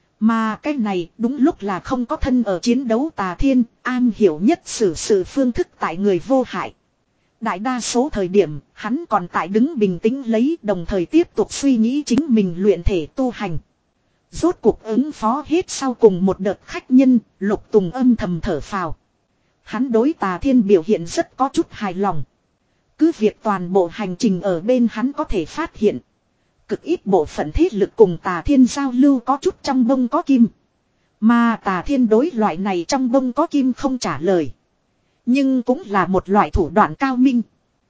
Mà cái này đúng lúc là không có thân ở chiến đấu Tà Thiên, an hiểu nhất xử sự phương thức tại người vô hại. Đại đa số thời điểm, hắn còn tại đứng bình tĩnh lấy đồng thời tiếp tục suy nghĩ chính mình luyện thể tu hành. Rốt cuộc ứng phó hết sau cùng một đợt khách nhân, Lục Tùng âm thầm thở phào. Hắn đối Tà Thiên biểu hiện rất có chút hài lòng. Cứ việc toàn bộ hành trình ở bên hắn có thể phát hiện. Cực ít bộ phận thế lực cùng Tà Thiên giao lưu có chút trong bông có kim. Mà Tà Thiên đối loại này trong bông có kim không trả lời. Nhưng cũng là một loại thủ đoạn cao minh.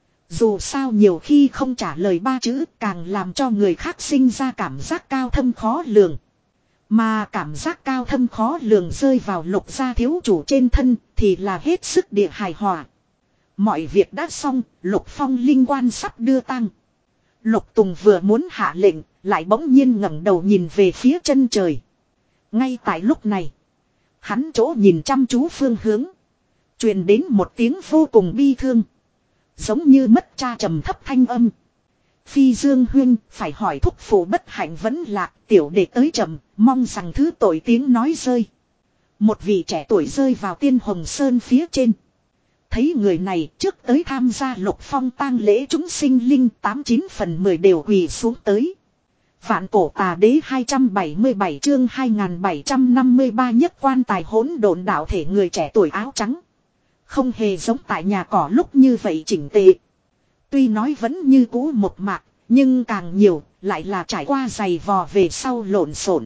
Dù sao nhiều khi không trả lời ba chữ càng làm cho người khác sinh ra cảm giác cao thâm khó lường. Mà cảm giác cao thâm khó lường rơi vào Lục gia thiếu chủ trên thân thì là hết sức địa hài hòa. Mọi việc đã xong, Lục Phong linh quan sắp đưa tang. Lục Tùng vừa muốn hạ lệnh, lại bỗng nhiên ngẩng đầu nhìn về phía chân trời. Ngay tại lúc này, hắn chỗ nhìn chăm chú phương hướng. Truyền đến một tiếng vô cùng bi thương. Giống như mất cha trầm thấp thanh âm. Phi Dương huynh phải hỏi thúc phụ bất hạnh vẫn lạc tiểu đệ tới trầm, mong rằng thứ tội tiếng nói rơi. Một vị trẻ tuổi rơi vào Tiên Hồng Sơn phía trên. Thấy người này trước tới tham gia Lục Phong tang lễ chúng sinh linh tám chín phần mười đều quỳ xuống tới. Vạn cổ Tà Đế hai trăm bảy mươi bảy chương hai nghìn bảy trăm năm mươi ba nhất quan tài hỗn độn đạo thể người trẻ tuổi áo trắng. Không hề giống tại nhà cỏ lúc như vậy chỉnh tề. Tuy nói vẫn như cũ một mạc, nhưng càng nhiều lại là trải qua giày vò về sau lộn xộn.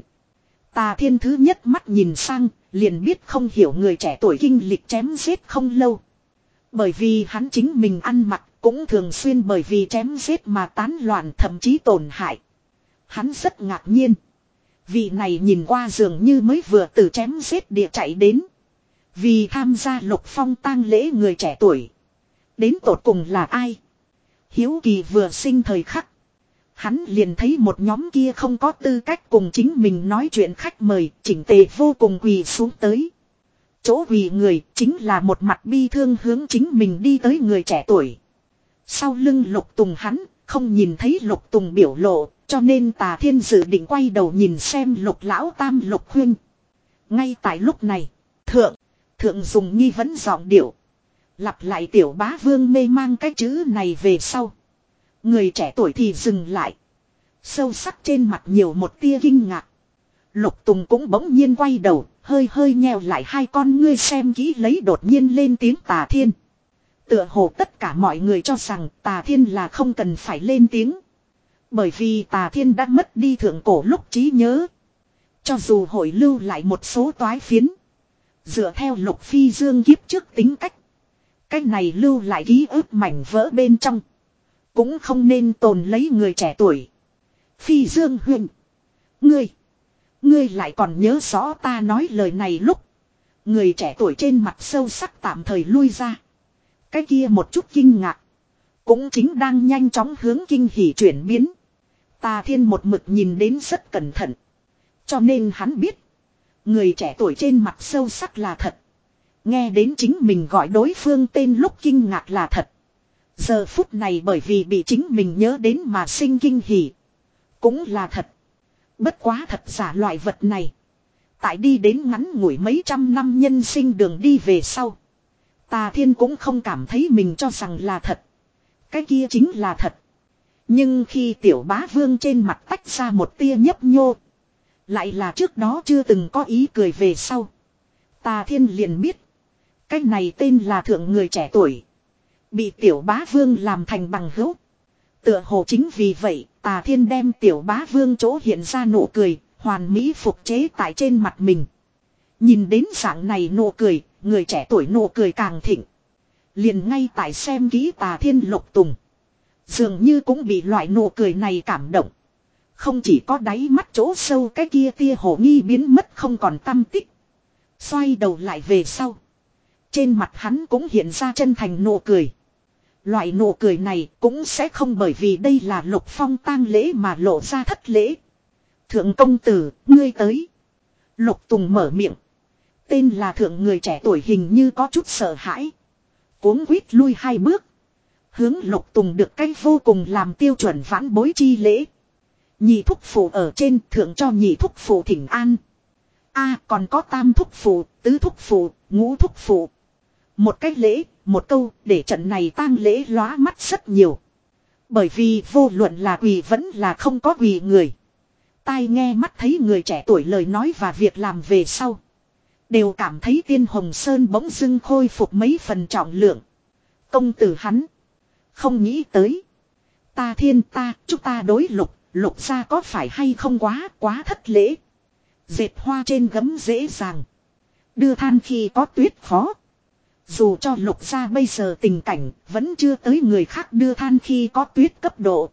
Tà Thiên thứ nhất mắt nhìn sang, liền biết không hiểu người trẻ tuổi kinh lịch chém giết không lâu. Bởi vì hắn chính mình ăn mặc cũng thường xuyên bởi vì chém giết mà tán loạn thậm chí tổn hại. Hắn rất ngạc nhiên. Vị này nhìn qua dường như mới vừa từ chém giết địa chạy đến. Vì tham gia Lục Phong tang lễ người trẻ tuổi. Đến tột cùng là ai? Hiếu kỳ vừa sinh thời khắc. Hắn liền thấy một nhóm kia không có tư cách cùng chính mình nói chuyện khách mời, chỉnh tề vô cùng quỳ xuống tới. Chỗ quỳ người chính là một mặt bi thương hướng chính mình đi tới người trẻ tuổi. Sau lưng Lục Tùng hắn, không nhìn thấy Lục Tùng biểu lộ, cho nên Tà Thiên dự định quay đầu nhìn xem Lục Lão Tam Lục Huynh. Ngay tại lúc này, Thượng, Thượng dùng nghi vấn giọng điệu. Lặp lại tiểu bá vương mê mang cái chữ này về sau. Người trẻ tuổi thì dừng lại. Sâu sắc trên mặt nhiều một tia kinh ngạc. Lục Tùng cũng bỗng nhiên quay đầu, hơi hơi nheo lại hai con ngươi xem kỹ lấy đột nhiên lên tiếng Tà Thiên. Tựa hồ tất cả mọi người cho rằng Tà Thiên là không cần phải lên tiếng. Bởi vì Tà Thiên đã mất đi thượng cổ lúc trí nhớ. Cho dù hội lưu lại một số toái phiến. Dựa theo Lục Phi Dương kiếp trước tính cách. Cách này lưu lại ký ức mảnh vỡ bên trong. Cũng không nên tồn lấy người trẻ tuổi. Phi Dương huynh. Ngươi. Ngươi lại còn nhớ rõ ta nói lời này lúc. Người trẻ tuổi trên mặt sâu sắc tạm thời lui ra. Cái kia một chút kinh ngạc. Cũng chính đang nhanh chóng hướng kinh hỉ chuyển biến. Tà Thiên một mực nhìn đến rất cẩn thận. Cho nên hắn biết. Người trẻ tuổi trên mặt sâu sắc là thật. Nghe đến chính mình gọi đối phương tên lúc kinh ngạc là thật. Giờ phút này bởi vì bị chính mình nhớ đến mà sinh kinh hỉ. Cũng là thật. Bất quá thật giả loại vật này. Tại đi đến ngắn ngủi mấy trăm năm nhân sinh đường đi về sau. Tà Thiên cũng không cảm thấy mình cho rằng là thật. Cái kia chính là thật. Nhưng khi tiểu bá vương trên mặt tách ra một tia nhấp nhô. Lại là trước đó chưa từng có ý cười về sau. Tà Thiên liền biết. Cái này tên là thượng người trẻ tuổi. Bị tiểu bá vương làm thành bằng hữu. Tựa hồ chính vì vậy Tà Thiên đem tiểu bá vương chỗ hiện ra nụ cười. Hoàn mỹ phục chế tại trên mặt mình. Nhìn đến dạng này nụ cười. Người trẻ tuổi nụ cười càng thịnh. Liền ngay tại xem kỹ Tà Thiên Lục Tùng. Dường như cũng bị loại nụ cười này cảm động. Không chỉ có đáy mắt chỗ sâu cái kia tia hồ nghi biến mất không còn tăm tích. Xoay đầu lại về sau. Trên mặt hắn cũng hiện ra chân thành nụ cười. Loại nụ cười này cũng sẽ không bởi vì đây là Lục Phong tang lễ mà lộ ra thất lễ. Thượng công tử, ngươi tới. Lục Tùng mở miệng. Tên là thượng người trẻ tuổi hình như có chút sợ hãi. Cuống quýt lui hai bước. Hướng Lục Tùng được cách vô cùng làm tiêu chuẩn vãn bối chi lễ. Nhị thúc phụ ở trên thượng cho nhị thúc phụ thỉnh an. A còn có tam thúc phụ, tứ thúc phụ, ngũ thúc phụ. Một cách lễ, một câu để trận này tang lễ lóa mắt rất nhiều. Bởi vì vô luận là quỳ vẫn là không có quỳ người. Tai nghe mắt thấy người trẻ tuổi lời nói và việc làm về sau. Đều cảm thấy Tiên Hồng Sơn bỗng dưng khôi phục mấy phần trọng lượng. Công tử hắn. Không nghĩ tới. Ta Thiên ta, chúng ta đối lục, lục ra có phải hay không quá, quá thất lễ. Dệt hoa trên gấm dễ dàng. Đưa than khi có tuyết khó. Dù cho lục ra bây giờ tình cảnh vẫn chưa tới người khác đưa than khi có tuyết cấp độ.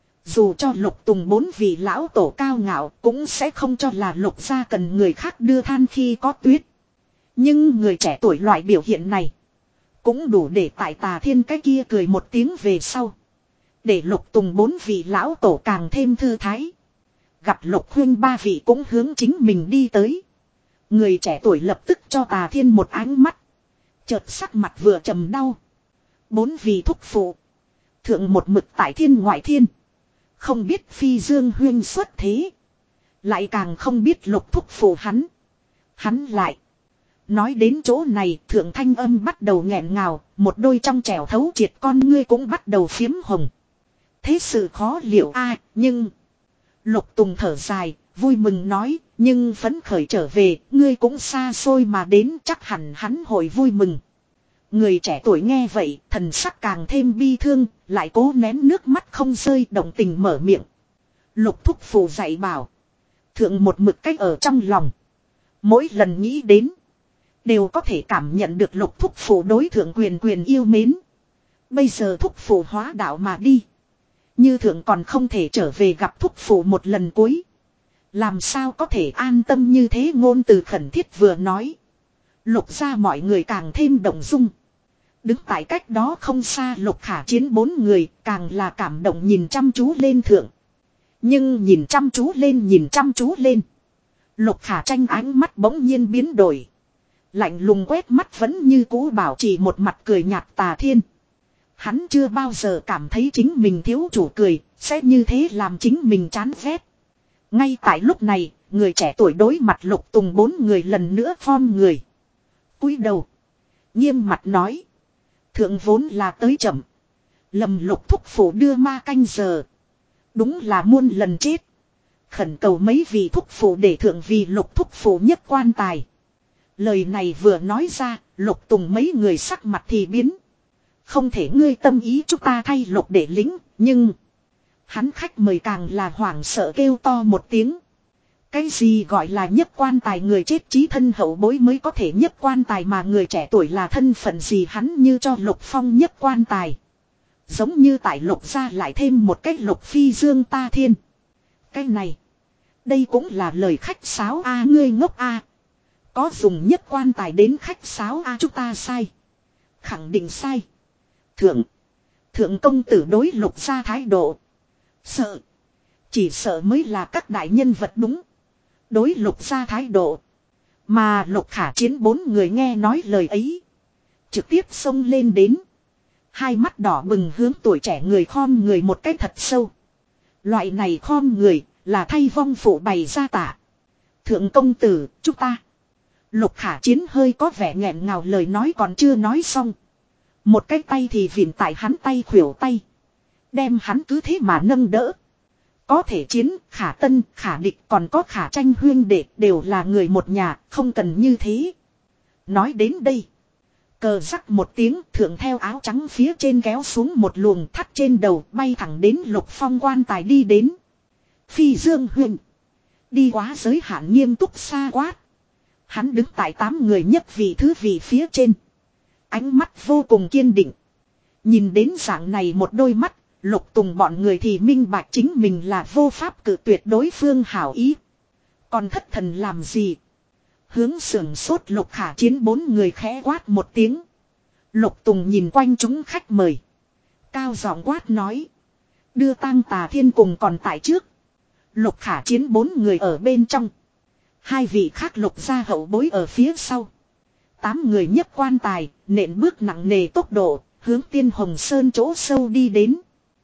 Dù cho lục tùng bốn vị lão tổ cao ngạo cũng sẽ không cho là lục ra cần người khác đưa than khi có tuyết. Nhưng người trẻ tuổi loại biểu hiện này. Cũng đủ để tại Tà Thiên cái kia cười một tiếng về sau. Để lục tùng bốn vị lão tổ càng thêm thư thái. Gặp lục huynh ba vị cũng hướng chính mình đi tới. Người trẻ tuổi lập tức cho Tà Thiên một ánh mắt. Chợt sắc mặt vừa trầm đau. Bốn vị thúc phụ. Thượng một mực tại thiên ngoại thiên. Không biết Phi Dương huynh xuất thế. Lại càng không biết lục thúc phụ hắn. Hắn lại. Nói đến chỗ này thượng thanh âm bắt đầu nghẹn ngào. Một đôi trong trẻo thấu triệt con ngươi cũng bắt đầu phiếm hồng. Thế sự khó liệu a nhưng. Lục Tùng thở dài, vui mừng nói. Nhưng phấn khởi trở về, ngươi cũng xa xôi mà đến chắc hẳn hắn hội vui mừng. Người trẻ tuổi nghe vậy, thần sắc càng thêm bi thương, lại cố nén nước mắt không rơi động tình mở miệng. Lục thúc phụ dạy bảo. Thượng một mực cách ở trong lòng. Mỗi lần nghĩ đến. Đều có thể cảm nhận được lục thúc phụ đối thượng quyền quyền yêu mến. Bây giờ thúc phụ hóa đạo mà đi. Như thượng còn không thể trở về gặp thúc phụ một lần cuối. Làm sao có thể an tâm như thế ngôn từ khẩn thiết vừa nói. Lục ra mọi người càng thêm động dung. Đứng tại cách đó không xa Lục Khả Chiến bốn người càng là cảm động nhìn chăm chú lên thượng. Nhưng nhìn chăm chú lên nhìn chăm chú lên. Lục Khả Tranh ánh mắt bỗng nhiên biến đổi. Lạnh lùng quét mắt vẫn như cũ bảo trì một mặt cười nhạt Tà Thiên. Hắn chưa bao giờ cảm thấy chính mình thiếu chủ cười sẽ như thế làm chính mình chán ghét. Ngay tại lúc này, người trẻ tuổi đối mặt Lục Tùng bốn người lần nữa phom người. Cúi đầu. Nghiêm mặt nói. Thượng vốn là tới chậm. Lầm Lục thúc phụ đưa ma canh giờ. Đúng là muôn lần chết. Khẩn cầu mấy vị thúc phụ để thượng vì Lục thúc phụ nhất quan tài. Lời này vừa nói ra, Lục Tùng mấy người sắc mặt thì biến. Không thể ngươi tâm ý chúng ta thay Lục để lính, nhưng... Hắn khách mời càng là hoảng sợ kêu to một tiếng. Cái gì gọi là nhất quan tài, người chết chí thân hậu bối mới có thể nhất quan tài, mà người trẻ tuổi là thân phận gì, hắn như cho Lục Phong nhất quan tài. Giống như tại Lục gia lại thêm một cách Lục Phi Dương ta thiên. Cái này, đây cũng là lời khách sáo a, ngươi ngốc a. Có dùng nhất quan tài đến khách sáo a, chúng ta sai. Khẳng định sai. Thượng, thượng công tử đối Lục gia thái độ. Sợ, chỉ sợ mới là các đại nhân vật đúng. Đối Lục gia thái độ. Mà Lục Khả Chiến bốn người nghe nói lời ấy, trực tiếp xông lên đến. Hai mắt đỏ bừng hướng tuổi trẻ người khom người một cách thật sâu. Loại này khom người là thay vong phụ bày ra tạ. Thượng công tử, chúng ta. Lục Khả Chiến hơi có vẻ nghẹn ngào, lời nói còn chưa nói xong. Một cái tay thì vịn tại hắn tay khuỷu tay. Đem hắn cứ thế mà nâng đỡ. Có thể chiến, Khả Tân, Khả Địch còn có Khả Tranh huyên đệ đều là người một nhà, không cần như thế. Nói đến đây. Cờ rắc một tiếng, thượng theo áo trắng phía trên kéo xuống một luồng thắt trên đầu, bay thẳng đến Lục Phong quan tài đi đến. Phi Dương huynh. Đi quá giới hạn, nghiêm túc xa quát. Hắn đứng tại tám người nhất vị thứ vị phía trên. Ánh mắt vô cùng kiên định. Nhìn đến dạng này một đôi mắt, Lục Tùng bọn người thì minh bạch chính mình là vô pháp cự tuyệt đối phương hảo ý. Còn thất thần làm gì? Hướng sưởng sốt Lục Khả Chiến bốn người khẽ quát một tiếng. Lục Tùng nhìn quanh chúng khách mời. Cao giọng quát nói. Đưa tang Tà Thiên cùng còn tại trước. Lục Khả Chiến bốn người ở bên trong. Hai vị khác Lục gia hậu bối ở phía sau. Tám người nhất quan tài, nện bước nặng nề tốc độ, hướng Tiên Hồng Sơn chỗ sâu đi đến.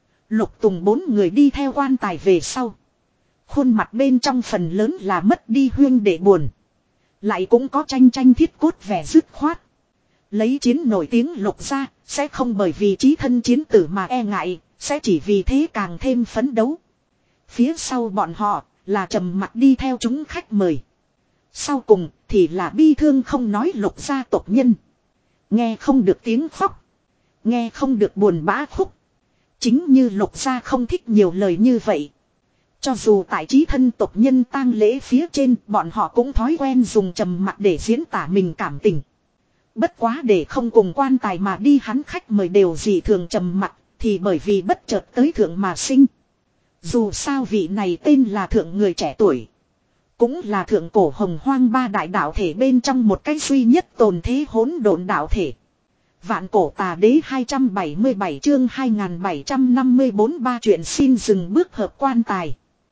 Lục Tùng bốn người đi theo quan tài về sau. Khuôn mặt bên trong phần lớn là mất đi huyên để buồn. Lại cũng có tranh tranh thiết cốt vẻ dứt khoát. Lấy chiến nổi tiếng Lục gia, sẽ không bởi vì chí thân chiến tử mà e ngại, sẽ chỉ vì thế càng thêm phấn đấu. Phía sau bọn họ là trầm mặc đi theo chúng khách mời. Sau cùng thì là bi thương không nói Lục gia tộc nhân. Nghe không được tiếng khóc. Nghe không được buồn bã khúc. Chính như Lục gia không thích nhiều lời như vậy. Cho dù tại chí thân tộc nhân tang lễ phía trên, bọn họ cũng thói quen dùng trầm mặc để diễn tả mình cảm tình. Bất quá để không cùng quan tài mà đi, hắn khách mời đều dị thường trầm mặc, thì bởi vì bất chợt tới thượng mà sinh. Dù sao vị này tên là thượng người trẻ tuổi, cũng là thượng cổ hồng hoang ba đại đạo thể bên trong một cái duy nhất tồn thế hỗn độn đạo thể. Vạn cổ tà đế hai trăm bảy mươi bảy chương hai nghìn bảy trăm năm mươi bốn, ba chuyện xin dừng bước hợp quan tài.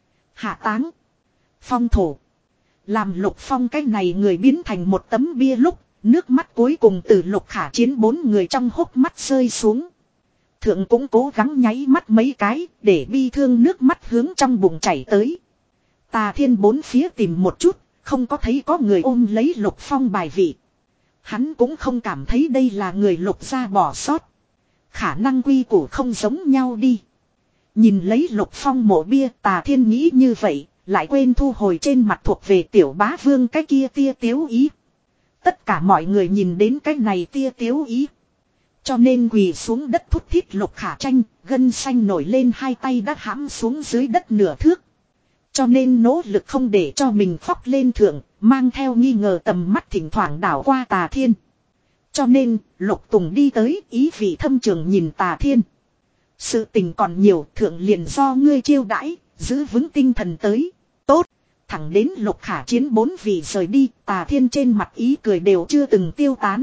Hạ táng. Phong thổ. Làm Lục Phong cái này người biến thành một tấm bia lúc, nước mắt cuối cùng từ Lục Khả Chiến bốn người trong hốc mắt rơi xuống. Thượng cũng cố gắng nháy mắt mấy cái, để bi thương nước mắt hướng trong bụng chảy tới. Tà Thiên bốn phía tìm một chút, không có thấy có người ôm lấy Lục Phong bài vị. Hắn cũng không cảm thấy đây là người Lục gia bỏ sót. Khả năng quy củ không giống nhau đi. Nhìn lấy Lục Phong mộ bia, Tà Thiên nghĩ như vậy, lại quên thu hồi trên mặt thuộc về Tiểu Bá Vương cái kia tia tiếu ý. Tất cả mọi người nhìn đến cái này tia tiếu ý, cho nên quỳ xuống đất thút thít. Lục Khả Tranh, gân xanh nổi lên, hai tay đã hãm xuống dưới đất nửa thước. Cho nên nỗ lực không để cho mình khóc lên thượng, mang theo nghi ngờ tầm mắt thỉnh thoảng đảo qua Tà Thiên. Cho nên, Lục Tùng đi tới, ý vị thâm trường nhìn Tà Thiên. Sự tình còn nhiều, thượng liền do ngươi chiêu đãi, giữ vững tinh thần tới. Tốt, thẳng đến Lục Khả Chiến bốn vị rời đi, Tà Thiên trên mặt ý cười đều chưa từng tiêu tán.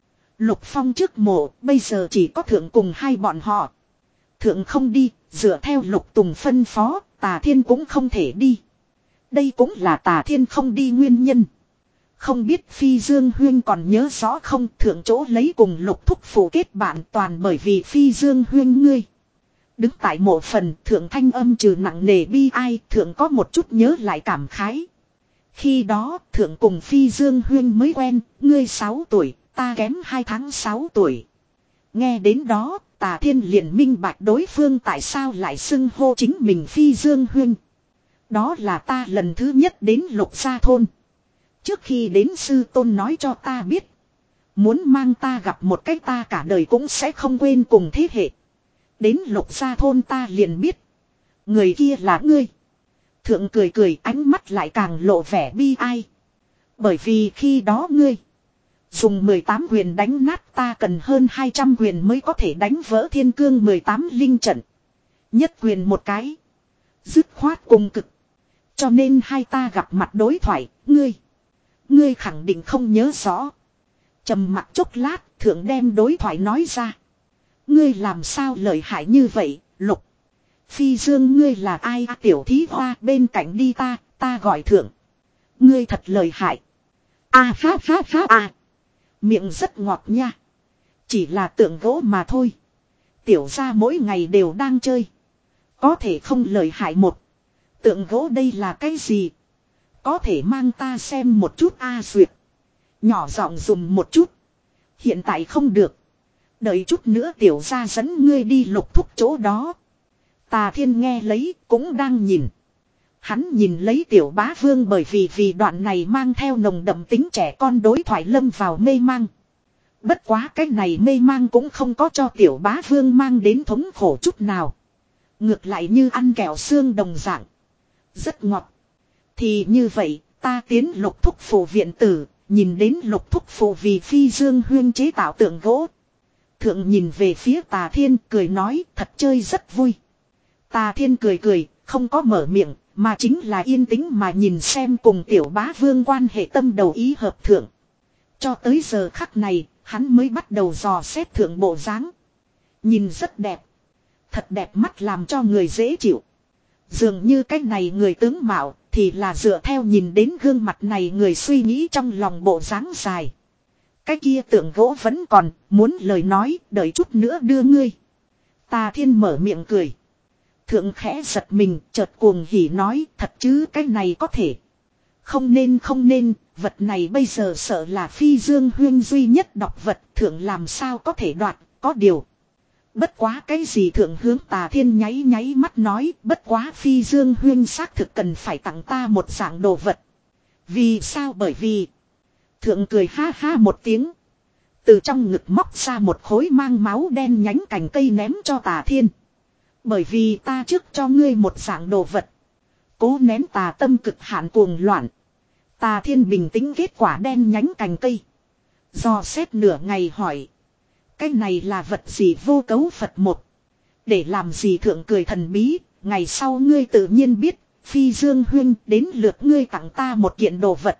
Lục Phong trước mộ, bây giờ chỉ có thượng cùng hai bọn họ. Thượng không đi, dựa theo Lục Tùng phân phó, Tà Thiên cũng không thể đi. Đây cũng là Tà Thiên không đi nguyên nhân. Không biết Phi Dương Huyên còn nhớ rõ không, thượng chỗ lấy cùng Lục thúc phụ kết bạn toàn bởi vì Phi Dương Huyên ngươi. Đứng tại mộ phần, thượng thanh âm trừ nặng nề bi ai, thượng có một chút nhớ lại cảm khái. Khi đó, thượng cùng Phi Dương Huyên mới quen, ngươi sáu tuổi, ta kém hai tháng sáu tuổi. Nghe đến đó, Tà Thiên liền minh bạch đối phương tại sao lại xưng hô chính mình Phi Dương Huyên. Đó là ta lần thứ nhất đến Lục gia thôn. Trước khi đến sư tôn nói cho ta biết. Muốn mang ta gặp một cái ta cả đời cũng sẽ không quên cùng thế hệ. Đến Lục gia thôn ta liền biết. Người kia là ngươi. Thượng cười cười, ánh mắt lại càng lộ vẻ bi ai. Bởi vì khi đó ngươi dùng mười tám quyền đánh nát ta cần hơn hai trăm quyền mới có thể đánh vỡ thiên cương mười tám linh trận. Nhất quyền một cái. Dứt khoát cùng cực. Cho nên hai ta gặp mặt đối thoại, ngươi. Ngươi khẳng định không nhớ rõ. Trầm mặc chốc lát, thượng đem đối thoại nói ra. Ngươi làm sao lợi hại như vậy, Lục. Phi Dương ngươi là ai à, tiểu thí hoa bên cạnh đi ta, ta gọi thượng. Ngươi thật lợi hại. À ha ha ha à. Miệng rất ngọt nha. Chỉ là tượng gỗ mà thôi. Tiểu gia mỗi ngày đều đang chơi. Có thể không lợi hại một. Tượng gỗ đây là cái gì? Có thể mang ta xem một chút a à, duyệt. Nhỏ giọng dùng một chút. Hiện tại không được. Đợi chút nữa tiểu gia dẫn ngươi đi Lục thúc chỗ đó. Tà Thiên nghe lấy cũng đang nhìn. Hắn nhìn lấy tiểu bá vương bởi vì vì đoạn này mang theo nồng đậm tính trẻ con đối thoại lâm vào mê mang. Bất quá cái này mê mang cũng không có cho tiểu bá vương mang đến thống khổ chút nào. Ngược lại như ăn kẹo xương đồng dạng. Rất ngọt. Thì như vậy ta tiến Lục thúc phủ viện tử. Nhìn đến Lục thúc phủ vì Phi Dương Huyên chế tạo tượng gỗ. Thượng nhìn về phía Tà Thiên cười nói thật chơi rất vui. Tà Thiên cười cười không có mở miệng. Mà chính là yên tĩnh mà nhìn xem cùng tiểu bá vương quan hệ tâm đầu ý hợp thượng. Cho tới giờ khắc này, hắn mới bắt đầu dò xét thượng bộ dáng. Nhìn rất đẹp. Thật đẹp mắt làm cho người dễ chịu. Dường như cái này người tướng mạo, thì là dựa theo nhìn đến gương mặt này người suy nghĩ trong lòng bộ dáng dài. Cái kia tượng gỗ vẫn còn, muốn lời nói, đợi chút nữa đưa ngươi. Tà Thiên mở miệng cười. Thượng khẽ giật mình, chợt cuồng hỉ nói, thật chứ cái này có thể. Không nên không nên, vật này bây giờ sợ là Phi Dương Huyên duy nhất độc vật, thượng làm sao có thể đoạt, có điều. Bất quá cái gì thượng hướng Tà Thiên nháy nháy mắt nói, bất quá Phi Dương Huyên xác thực cần phải tặng ta một dạng đồ vật. Vì sao bởi vì. Thượng cười ha ha một tiếng. Từ trong ngực móc ra một khối mang máu đen nhánh cành cây ném cho Tà Thiên. Bởi vì ta trước cho ngươi một dạng đồ vật. Cố nén tà tâm cực hạn cuồng loạn. Tà Thiên bình tĩnh kết quả đen nhánh cành cây. Do xét nửa ngày hỏi. Cái này là vật gì vô cấu Phật một. Để làm gì thượng cười thần bí. Ngày sau ngươi tự nhiên biết. Phi Dương Huyên đến lượt ngươi tặng ta một kiện đồ vật.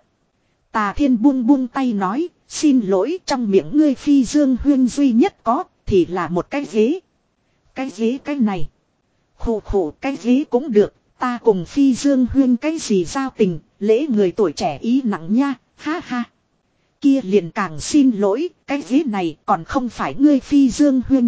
Tà Thiên buông buông tay nói. Xin lỗi trong miệng ngươi Phi Dương Huyên duy nhất có. Thì là một cái ghế. Cái ghế cái này. Khổ khổ cái ghế cũng được. Ta cùng Phi Dương Huyên cái gì giao tình. Lễ người tuổi trẻ ý nặng nha. Ha ha. Kia liền càng xin lỗi. Cái ghế này còn không phải ngươi Phi Dương Huyên.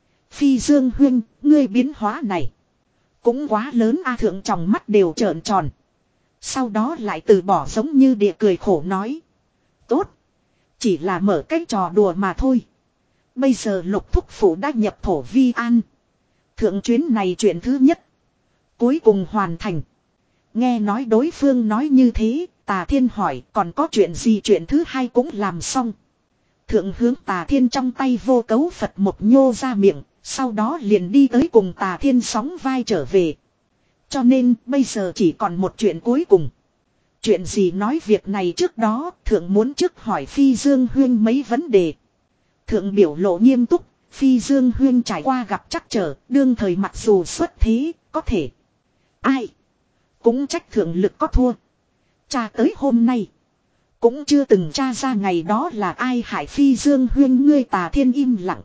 Phi Dương Huyên. Ngươi biến hóa này. Cũng quá lớn a thượng trong mắt đều trợn tròn. Sau đó lại từ bỏ giống như địa cười khổ nói. Tốt. Chỉ là mở cái trò đùa mà thôi. Bây giờ Lục thúc phủ đã nhập thổ vi an. Thượng chuyến này chuyện thứ nhất. Cuối cùng hoàn thành. Nghe nói đối phương nói như thế. Tà Thiên hỏi còn có chuyện gì chuyện thứ hai cũng làm xong. Thượng hướng Tà Thiên trong tay vô cấu Phật một nhô ra miệng. Sau đó liền đi tới cùng Tà Thiên sóng vai trở về. Cho nên bây giờ chỉ còn một chuyện cuối cùng. Chuyện gì nói việc này trước đó. Thượng muốn trước hỏi Phi Dương Huyên mấy vấn đề. Thượng biểu lộ nghiêm túc. Phi Dương Huyên trải qua gặp trắc trở. Đương thời mặc dù xuất thế. Có thể. Ai. Cũng trách thượng lực có thua. Cha tới hôm nay. Cũng chưa từng tra ra ngày đó là ai hại Phi Dương Huyên ngươi. Tà Thiên im lặng.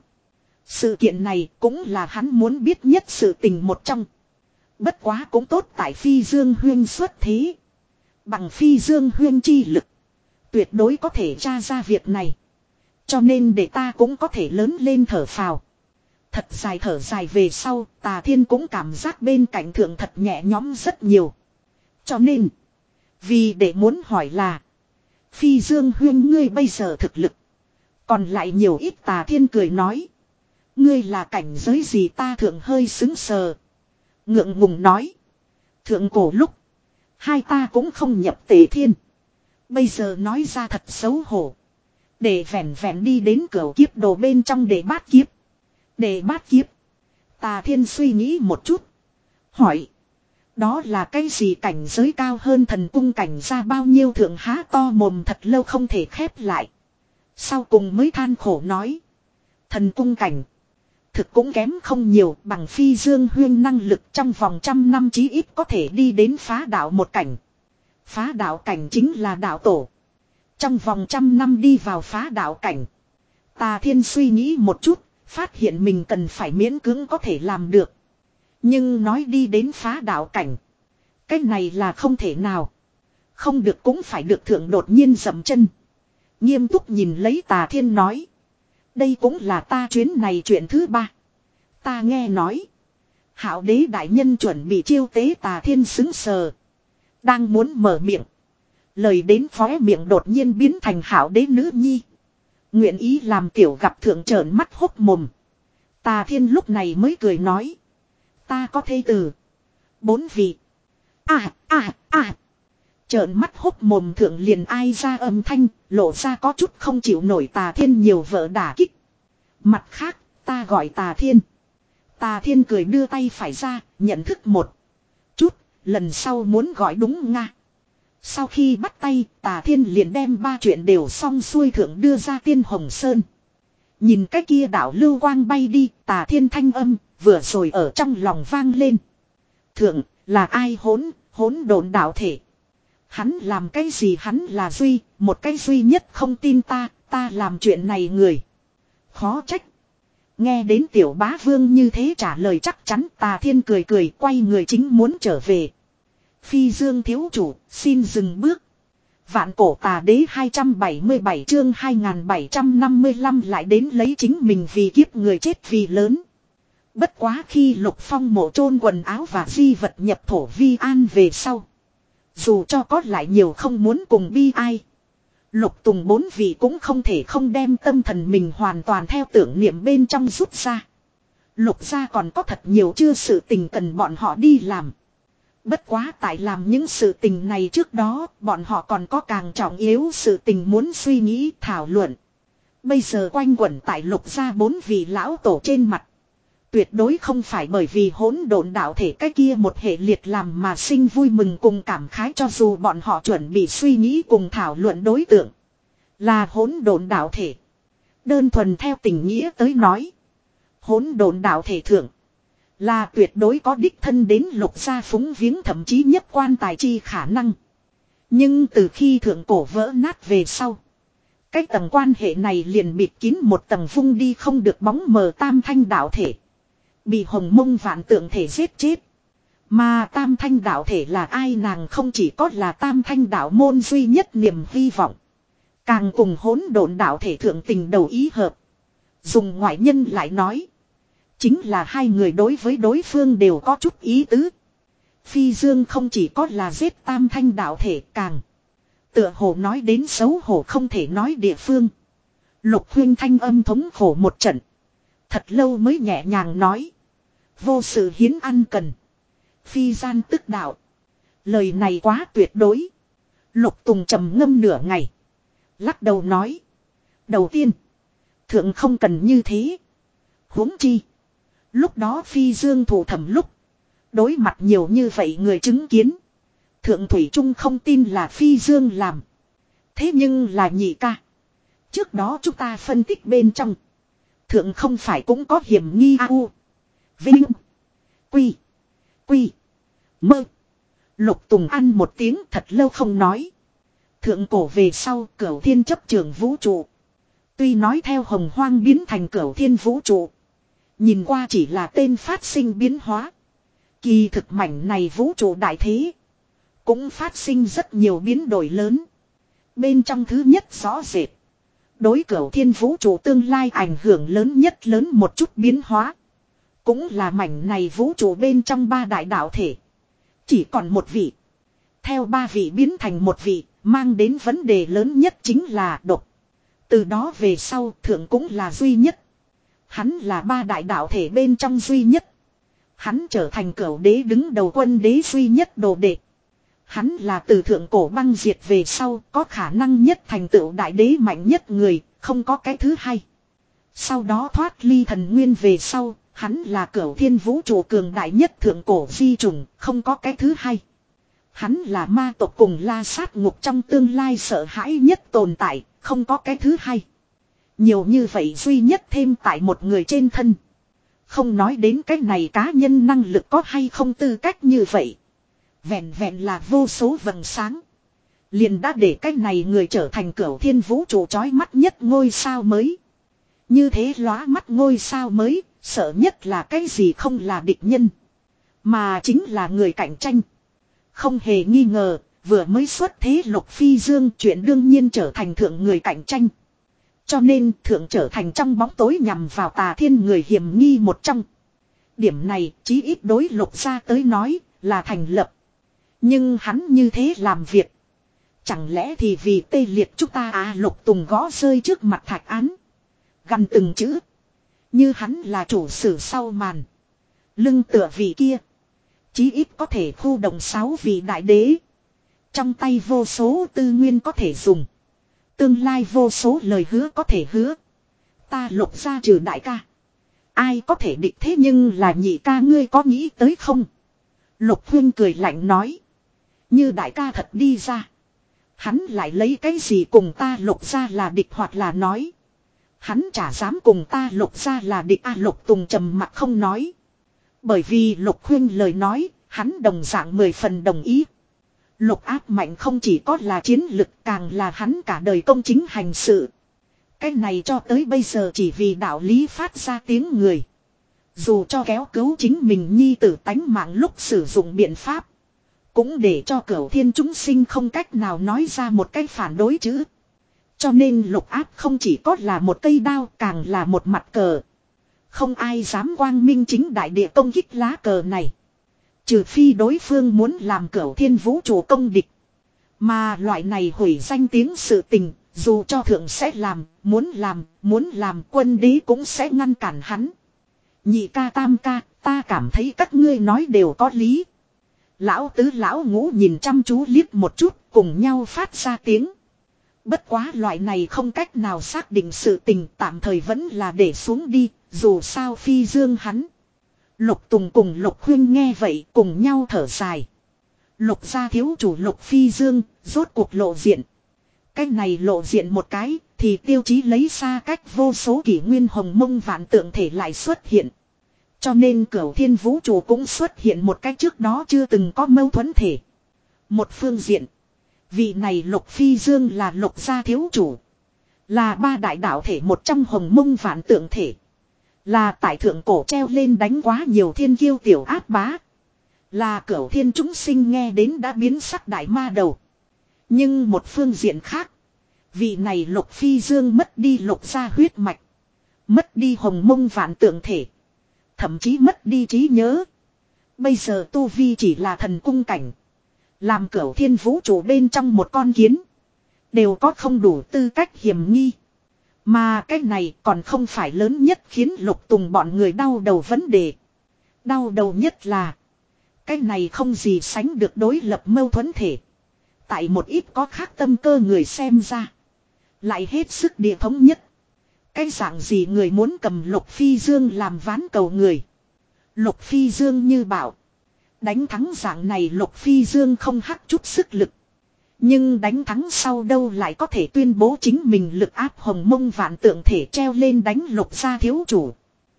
Sự kiện này cũng là hắn muốn biết nhất sự tình một trong. Bất quá cũng tốt tại Phi Dương Huyên xuất thế. Bằng Phi Dương Huyên chi lực. Tuyệt đối có thể tra ra việc này. Cho nên để ta cũng có thể lớn lên thở phào. Thật dài thở dài về sau. Tà Thiên cũng cảm giác bên cạnh thượng thật nhẹ nhõm rất nhiều. Cho nên. Vì để muốn hỏi là. Phi Dương Huyên ngươi bây giờ thực lực. Còn lại nhiều ít. Tà Thiên cười nói. Ngươi là cảnh giới gì ta thượng hơi xứng sờ. Ngượng ngùng nói. Thượng cổ lúc. Hai ta cũng không nhập Tề Thiên. Bây giờ nói ra thật xấu hổ. Để vẹn vẹn đi đến cửa kiếp đồ bên trong để bát kiếp. Để bát kiếp. Tà Thiên suy nghĩ một chút. Hỏi. Đó là cái gì cảnh giới cao hơn thần cung cảnh ra bao nhiêu thượng há to mồm thật lâu không thể khép lại. Sau cùng mới than khổ nói. Thần cung cảnh. Thực cũng kém không nhiều bằng Phi Dương Huyên năng lực trong vòng trăm năm chí ít có thể đi đến phá đạo một cảnh. Phá đạo cảnh chính là đạo tổ. Trong vòng trăm năm đi vào phá đạo cảnh. Tà Thiên suy nghĩ một chút, phát hiện mình cần phải miễn cưỡng có thể làm được. Nhưng nói đi đến phá đạo cảnh. Cái này là không thể nào. Không được cũng phải được thượng đột nhiên dậm chân. Nghiêm túc nhìn lấy Tà Thiên nói. Đây cũng là ta chuyến này chuyện thứ ba. Ta nghe nói. Hạo đế đại nhân chuẩn bị chiêu tế Tà Thiên xứng sờ. Đang muốn mở miệng. Lời đến khóe miệng đột nhiên biến thành hạo đế nữ nhi. Nguyện ý làm tiểu gặp thượng trợn mắt hốc mồm. Tà Thiên lúc này mới cười nói. Ta có thê tử. Bốn vị. À à à. Trợn mắt hốc mồm thượng liền ai ra âm thanh. Lộ ra có chút không chịu nổi Tà Thiên nhiều vợ đả kích. Mặt khác ta gọi Tà Thiên. Tà Thiên cười đưa tay phải ra. Nhận thức một chút. Lần sau muốn gọi đúng nga. Sau khi bắt tay, Tà Thiên liền đem ba chuyện đều xong xuôi thượng đưa ra Tiên Hồng Sơn. Nhìn cái kia đảo lưu quang bay đi, Tà Thiên thanh âm, vừa rồi ở trong lòng vang lên. Thượng, là ai hỗn, hỗn độn đạo thể. Hắn làm cái gì hắn là duy, một cái duy nhất không tin ta, ta làm chuyện này người. Khó trách. Nghe đến tiểu bá vương như thế trả lời chắc chắn Tà Thiên cười cười quay người chính muốn trở về. Phi Dương thiếu chủ, xin dừng bước. Vạn cổ tà đế hai trăm bảy mươi bảy chương hai nghìn bảy trăm năm mươi lăm lại đến lấy chính mình vì kiếp người chết vì lớn. Bất quá khi Lục Phong mộ chôn quần áo và di vật nhập thổ vi an về sau. Dù cho có lại nhiều không muốn cùng bi ai. Lục Tùng bốn vị cũng không thể không đem tâm thần mình hoàn toàn theo tưởng niệm bên trong rút ra. Lục gia còn có thật nhiều chưa sự tình cần bọn họ đi làm. Bất quá tại làm những sự tình này trước đó, bọn họ còn có càng trọng yếu sự tình muốn suy nghĩ thảo luận. Bây giờ quanh quẩn tại Lục gia bốn vị lão tổ trên mặt. Tuyệt đối không phải bởi vì hỗn độn đạo thể cái kia một hệ liệt làm mà sinh vui mừng cùng cảm khái, cho dù bọn họ chuẩn bị suy nghĩ cùng thảo luận đối tượng là hỗn độn đạo thể. Đơn thuần theo tình nghĩa tới nói, hỗn độn đạo thể thượng là tuyệt đối có đích thân đến Lục gia phúng viếng thậm chí nhất quan tài chi khả năng. Nhưng từ khi thượng cổ vỡ nát về sau, cái tầng quan hệ này liền bịt kín một tầng vung đi không được bóng mờ tam thanh đạo thể. Bị hồng mông vạn tượng thể giết chết. Mà tam thanh đạo thể là ai nàng không chỉ có là tam thanh đạo môn duy nhất niềm hy vọng. Càng cùng hỗn độn đạo thể thượng tình đầu ý hợp. Dùng ngoại nhân lại nói. Chính là hai người đối với đối phương đều có chút ý tứ. Phi Dương không chỉ có là giết tam thanh đạo thể càng. Tựa hồ nói đến xấu hổ không thể nói địa phương. Lục Huyên thanh âm thống khổ một trận. Thật lâu mới nhẹ nhàng nói. Vô sự hiến ăn cần. Phi gian tức đạo. Lời này quá tuyệt đối. Lục Tùng trầm ngâm nửa ngày. Lắc đầu nói. Đầu tiên. Thượng không cần như thế. Huống chi. Lúc đó Phi Dương thủ thẩm lúc. Đối mặt nhiều như vậy người chứng kiến. Thượng Thủy Trung không tin là Phi Dương làm. Thế nhưng là nhị ca. Trước đó chúng ta phân tích bên trong. Thượng không phải cũng có hiểm nghi a u. Vinh. Quy. Quy. Mơ. Lục Tùng ăn một tiếng thật lâu không nói. Thượng cổ về sau Cửu Thiên chấp trường vũ trụ. Tuy nói theo hồng hoang biến thành Cửu Thiên vũ trụ. Nhìn qua chỉ là tên phát sinh biến hóa. Kỳ thực mảnh này vũ trụ đại thế. Cũng phát sinh rất nhiều biến đổi lớn. Bên trong thứ nhất rõ rệt. Đối Cửu Thiên vũ trụ tương lai ảnh hưởng lớn nhất lớn một chút biến hóa. Cũng là mảnh này vũ trụ bên trong ba đại đạo thể. Chỉ còn một vị. Theo ba vị biến thành một vị. Mang đến vấn đề lớn nhất chính là độc. Từ đó về sau thượng cũng là duy nhất. Hắn là ba đại đạo thể bên trong duy nhất. Hắn trở thành cửu đế đứng đầu quân đế duy nhất đồ đệ. Hắn là từ thượng cổ băng diệt về sau có khả năng nhất thành tựu đại đế mạnh nhất người, không có cái thứ hai. Sau đó thoát ly thần nguyên về sau, hắn là cửu thiên vũ trụ cường đại nhất thượng cổ di trùng, không có cái thứ hai. Hắn là ma tộc cùng la sát ngục trong tương lai sợ hãi nhất tồn tại, không có cái thứ hai. Nhiều như vậy duy nhất thêm tại một người trên thân. Không nói đến cái này cá nhân năng lực có hay không tư cách như vậy. Vẹn vẹn là vô số vầng sáng. Liền đã để cái này người trở thành cửu thiên vũ trụ chói mắt nhất ngôi sao mới. Như thế lóa mắt ngôi sao mới, sợ nhất là cái gì không là địch nhân. Mà chính là người cạnh tranh. Không hề nghi ngờ, vừa mới xuất thế Lục Phi Dương chuyện đương nhiên trở thành thượng người cạnh tranh. Cho nên thượng trở thành trong bóng tối nhằm vào Tà Thiên người hiểm nghi một trong. Điểm này chí ít đối Lục gia tới nói là thành lập. Nhưng hắn như thế làm việc. Chẳng lẽ thì vì tê liệt chúng ta à, Lục Tùng gõ rơi trước mặt thạch án. Gần từng chữ. Như hắn là chủ sử sau màn. Lưng tựa vị kia. Chí ít có thể khu động sáu vị đại đế. Trong tay vô số tư nguyên có thể dùng. Tương lai vô số lời hứa có thể hứa. Ta Lục gia trừ đại ca. Ai có thể địch thế nhưng là nhị ca ngươi có nghĩ tới không? Lục Huyên cười lạnh nói. Như đại ca thật đi ra. Hắn lại lấy cái gì cùng ta Lục gia là địch hoặc là nói. Hắn chả dám cùng ta Lục gia là địch a à, Lục Tùng trầm mặc không nói. Bởi vì Lục Huyên lời nói, hắn đồng dạng mười phần đồng ý. Lục áp mạnh không chỉ có là chiến lực càng là hắn cả đời công chính hành sự. Cái này cho tới bây giờ chỉ vì đạo lý phát ra tiếng người. Dù cho kéo cứu chính mình nhi tử tánh mạng lúc sử dụng biện pháp. Cũng để cho cửu thiên chúng sinh không cách nào nói ra một cái phản đối chứ. Cho nên lục áp không chỉ có là một cây đao càng là một mặt cờ. Không ai dám quang minh chính đại địa công kích lá cờ này. Trừ phi đối phương muốn làm cửu thiên vũ trụ công địch. Mà loại này hủy danh tiếng sự tình, dù cho thượng sẽ làm, muốn làm, muốn làm quân đế cũng sẽ ngăn cản hắn. Nhị ca tam ca, ta cảm thấy các ngươi nói đều có lý. Lão tứ lão ngũ nhìn chăm chú liếc một chút, cùng nhau phát ra tiếng. Bất quá loại này không cách nào xác định sự tình, tạm thời vẫn là để xuống đi, dù sao Phi Dương hắn. Lục Tùng cùng Lục Huyên nghe vậy cùng nhau thở dài. Lục gia thiếu chủ Lục Phi Dương, rốt cuộc lộ diện. Cái này lộ diện một cái, thì tiêu chí lấy xa cách vô số kỷ nguyên hồng mông vạn tượng thể lại xuất hiện. Cho nên cửu thiên vũ trụ cũng xuất hiện một cách trước đó chưa từng có mâu thuẫn thể. Một phương diện, vị này Lục Phi Dương là Lục gia thiếu chủ. Là ba đại đạo thể một trong hồng mông vạn tượng thể. Là tại thượng cổ treo lên đánh quá nhiều thiên kiêu tiểu áp bá. Là cửu thiên chúng sinh nghe đến đã biến sắc đại ma đầu. Nhưng một phương diện khác, vị này Lục Phi Dương mất đi Lục gia huyết mạch. Mất đi hồng mông vạn tượng thể. Thậm chí mất đi trí nhớ. Bây giờ tu vi chỉ là thần cung cảnh. Làm cửu thiên vũ trụ bên trong một con kiến. Đều có không đủ tư cách hiểm nghi. Mà cái này còn không phải lớn nhất khiến Lục Tùng bọn người đau đầu vấn đề. Đau đầu nhất là cái này không gì sánh được đối lập mâu thuẫn thể. Tại một ít có khác tâm cơ người xem ra. Lại hết sức địa thống nhất. Cái dạng gì người muốn cầm Lục Phi Dương làm ván cầu người. Lục Phi Dương như bảo. Đánh thắng dạng này Lục Phi Dương không hắc chút sức lực. Nhưng đánh thắng sau đâu lại có thể tuyên bố chính mình lực áp hồng mông vạn tượng thể treo lên đánh Lục gia thiếu chủ.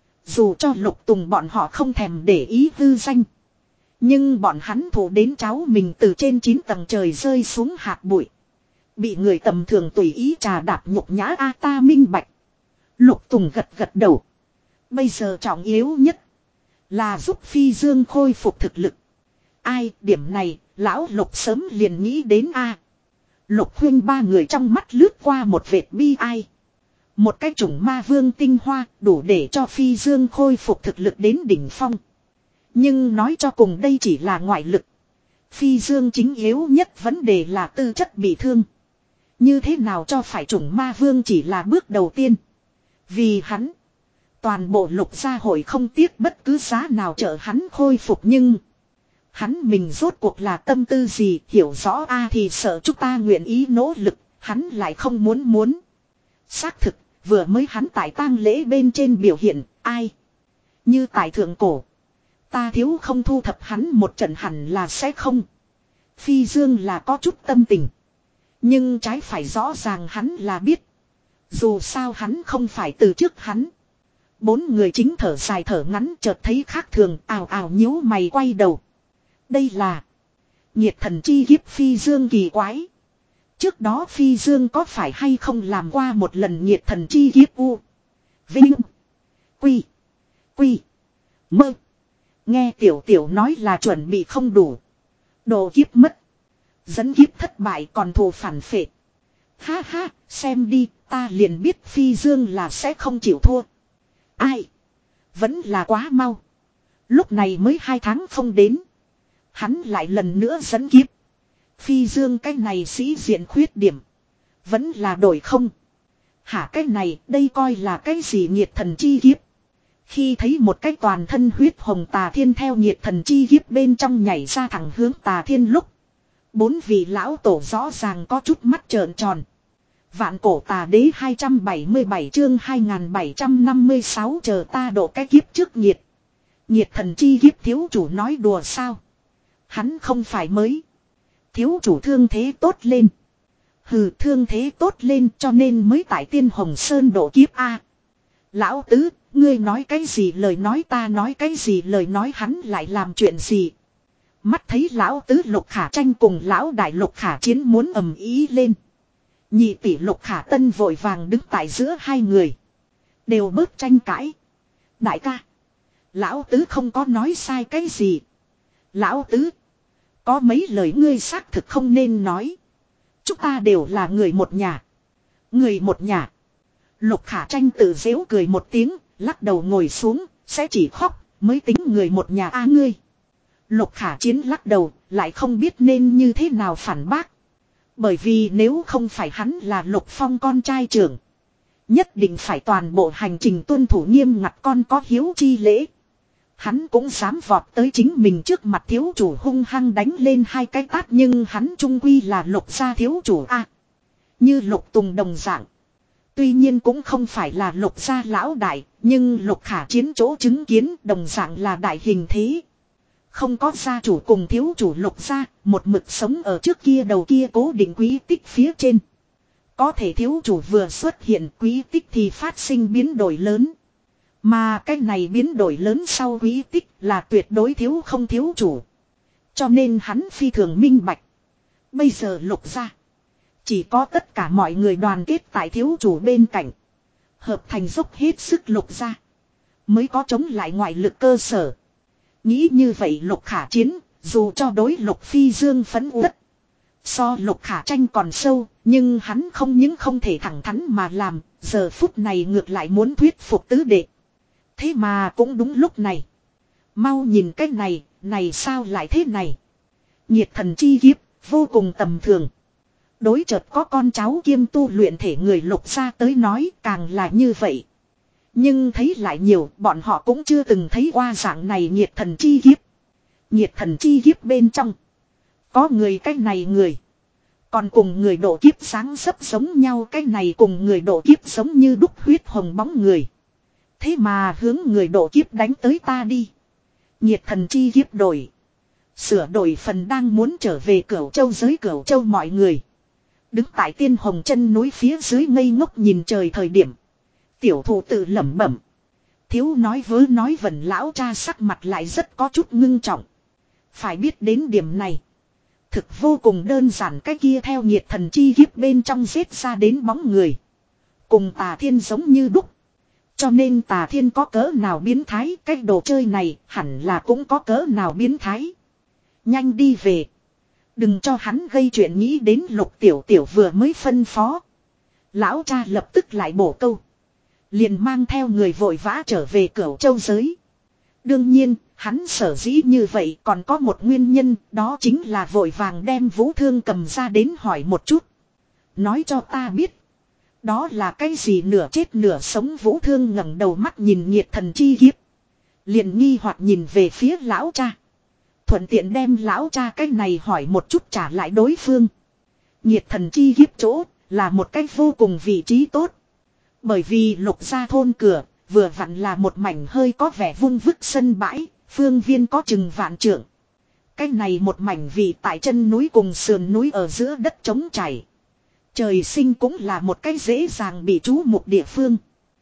Dù cho Lục Tùng bọn họ không thèm để ý hư danh. Nhưng bọn hắn thủ đến cháu mình từ trên chín tầng trời rơi xuống hạt bụi. Bị người tầm thường tùy ý trà đạp nhục nhã a ta minh bạch. Lục Tùng gật gật đầu. Bây giờ trọng yếu nhất là giúp Phi Dương khôi phục thực lực. Ai điểm này lão Lục sớm liền nghĩ đến a. Lục Huyên ba người trong mắt lướt qua một vệt bi ai. Một cái chủng ma vương tinh hoa đủ để cho Phi Dương khôi phục thực lực đến đỉnh phong. Nhưng nói cho cùng đây chỉ là ngoại lực. Phi Dương chính yếu nhất vấn đề là tư chất bị thương. Như thế nào cho phải chủng ma vương chỉ là bước đầu tiên. Vì hắn, toàn bộ Lục gia hội không tiếc bất cứ giá nào trợ hắn khôi phục nhưng Hắn mình rốt cuộc là tâm tư gì hiểu rõ a thì sợ chúng ta nguyện ý nỗ lực, hắn lại không muốn muốn. Xác thực, vừa mới hắn tại tang lễ bên trên biểu hiện, ai? Như tại thượng cổ. Ta thiếu không thu thập hắn một trận hẳn là sẽ không. Phi Dương là có chút tâm tình. Nhưng trái phải rõ ràng hắn là biết. Dù sao hắn không phải từ trước hắn. Bốn người chính thở dài thở ngắn chợt thấy khác thường ào ào nhíu mày quay đầu. Đây là nhiệt thần chi kiếp Phi Dương kỳ quái. Trước đó Phi Dương có phải hay không làm qua một lần nhiệt thần chi kiếp u. Vinh. Quy. Quy. Mơ. Nghe tiểu tiểu nói là chuẩn bị không đủ. Đồ kiếp mất. Dẫn kiếp thất bại còn thù phản phệ. Ha ha, xem đi, ta liền biết Phi Dương là sẽ không chịu thua. Ai? Vẫn là quá mau. Lúc này mới hai tháng không đến. Hắn lại lần nữa dẫn kiếp. Phi Dương cái này sĩ diện khuyết điểm. Vẫn là đổi không. Hả cái này đây coi là cái gì nhiệt thần chi kiếp. Khi thấy một cái toàn thân huyết hồng Tà Thiên theo nhiệt thần chi kiếp bên trong nhảy ra thẳng hướng Tà Thiên lúc. Bốn vị lão tổ rõ ràng có chút mắt trợn tròn. Vạn cổ tà đế hai trăm bảy mươi bảy chương hai nghìn bảy trăm năm mươi sáu chờ ta độ cái kiếp trước nhiệt. Nhiệt thần chi kiếp thiếu chủ nói đùa sao. Hắn không phải mới. Thiếu chủ thương thế tốt lên. Hừ thương thế tốt lên cho nên mới tại Tiên Hồng Sơn độ kiếp A. Lão tứ, ngươi nói cái gì lời nói ta nói cái gì lời nói hắn lại làm chuyện gì. Mắt thấy lão tứ Lục Khả Tranh cùng lão đại Lục Khả Chiến muốn ầm ý lên. Nhị tỷ Lục Khả Tân vội vàng đứng tại giữa hai người. Đều bớt tranh cãi. Đại ca. Lão tứ không có nói sai cái gì. Lão tứ. Có mấy lời ngươi xác thực không nên nói. Chúng ta đều là người một nhà. Người một nhà. Lục Khả Tranh tự giễu cười một tiếng. Lắc đầu ngồi xuống. Sẽ chỉ khóc. Mới tính người một nhà a ngươi. Lục Khả Chiến lắc đầu. Lại không biết nên như thế nào phản bác. Bởi vì nếu không phải hắn là Lục Phong con trai trưởng. Nhất định phải toàn bộ hành trình tuân thủ nghiêm ngặt con có hiếu chi lễ. Hắn cũng dám vọt tới chính mình trước mặt thiếu chủ hung hăng đánh lên hai cái tát. Nhưng hắn trung quy là Lục gia thiếu chủ a. Như Lục Tùng đồng dạng. Tuy nhiên cũng không phải là Lục gia lão đại. Nhưng Lục Khả Chiến chỗ chứng kiến đồng dạng là đại hình thế. Không có gia chủ cùng thiếu chủ Lục gia, một mực sống ở trước kia đầu kia cố định quý tích phía trên. Có thể thiếu chủ vừa xuất hiện quý tích thì phát sinh biến đổi lớn. Mà cái này biến đổi lớn sau quý tích là tuyệt đối thiếu không thiếu chủ. Cho nên hắn phi thường minh bạch. Bây giờ Lục gia chỉ có tất cả mọi người đoàn kết tại thiếu chủ bên cạnh. Hợp thành dốc hết sức Lục gia mới có chống lại ngoại lực cơ sở. Nghĩ như vậy Lục Khả Chiến, dù cho đối Lục Phi Dương phấn uất. So Lục Khả Tranh còn sâu, nhưng hắn không những không thể thẳng thắn mà làm, giờ phút này ngược lại muốn thuyết phục tứ đệ. Thế mà cũng đúng lúc này. Mau nhìn cái này, này sao lại thế này. Nhiệt thần chi kiếp, vô cùng tầm thường. Đối chợt có con cháu kiêm tu luyện thể người Lục gia tới nói càng là như vậy. Nhưng thấy lại nhiều bọn họ cũng chưa từng thấy qua dạng này nhiệt thần chi kiếp. Nhiệt thần chi kiếp bên trong. Có người cái này người. Còn cùng người độ kiếp sáng sấp giống nhau cái này cùng người độ kiếp giống như đúc huyết hồng bóng người. Thế mà hướng người độ kiếp đánh tới ta đi. Nhiệt thần chi kiếp đổi. Sửa đổi phần đang muốn trở về Cửu Châu giới Cửu Châu mọi người. Đứng tại Tiên Hồng chân núi phía dưới ngây ngốc nhìn trời thời điểm. Tiểu thụ tự lẩm bẩm. Thiếu nói vớ nói vẩn lão cha sắc mặt lại rất có chút ngưng trọng. Phải biết đến điểm này. Thực vô cùng đơn giản cái kia theo nhiệt thần chi kiếp bên trong giết ra đến bóng người. Cùng Tà Thiên giống như đúc. Cho nên Tà Thiên có cỡ nào biến thái cái đồ chơi này hẳn là cũng có cỡ nào biến thái. Nhanh đi về. Đừng cho hắn gây chuyện nghĩ đến Lục Tiểu Tiểu vừa mới phân phó. Lão cha lập tức lại bổ câu. Liền mang theo người vội vã trở về Cửu Châu giới. Đương nhiên, hắn sở dĩ như vậy còn có một nguyên nhân, đó chính là vội vàng đem Vũ Thương cầm ra đến hỏi một chút. Nói cho ta biết. Đó là cái gì nửa chết nửa sống Vũ Thương ngẩng đầu mắt nhìn nhiệt thần chi kiếp. Liền nghi hoặc nhìn về phía lão cha. Thuận tiện đem lão cha cái này hỏi một chút trả lại đối phương. Nhiệt thần chi kiếp chỗ là một cách vô cùng vị trí tốt. Bởi vì Lục gia thôn cửa vừa vặn là một mảnh hơi có vẻ vung vức sân bãi, phương viên có chừng vạn trượng. Cái này một mảnh vị tại chân núi cùng sườn núi ở giữa đất trống chảy. Trời sinh cũng là một cái dễ dàng bị trú mục địa phương.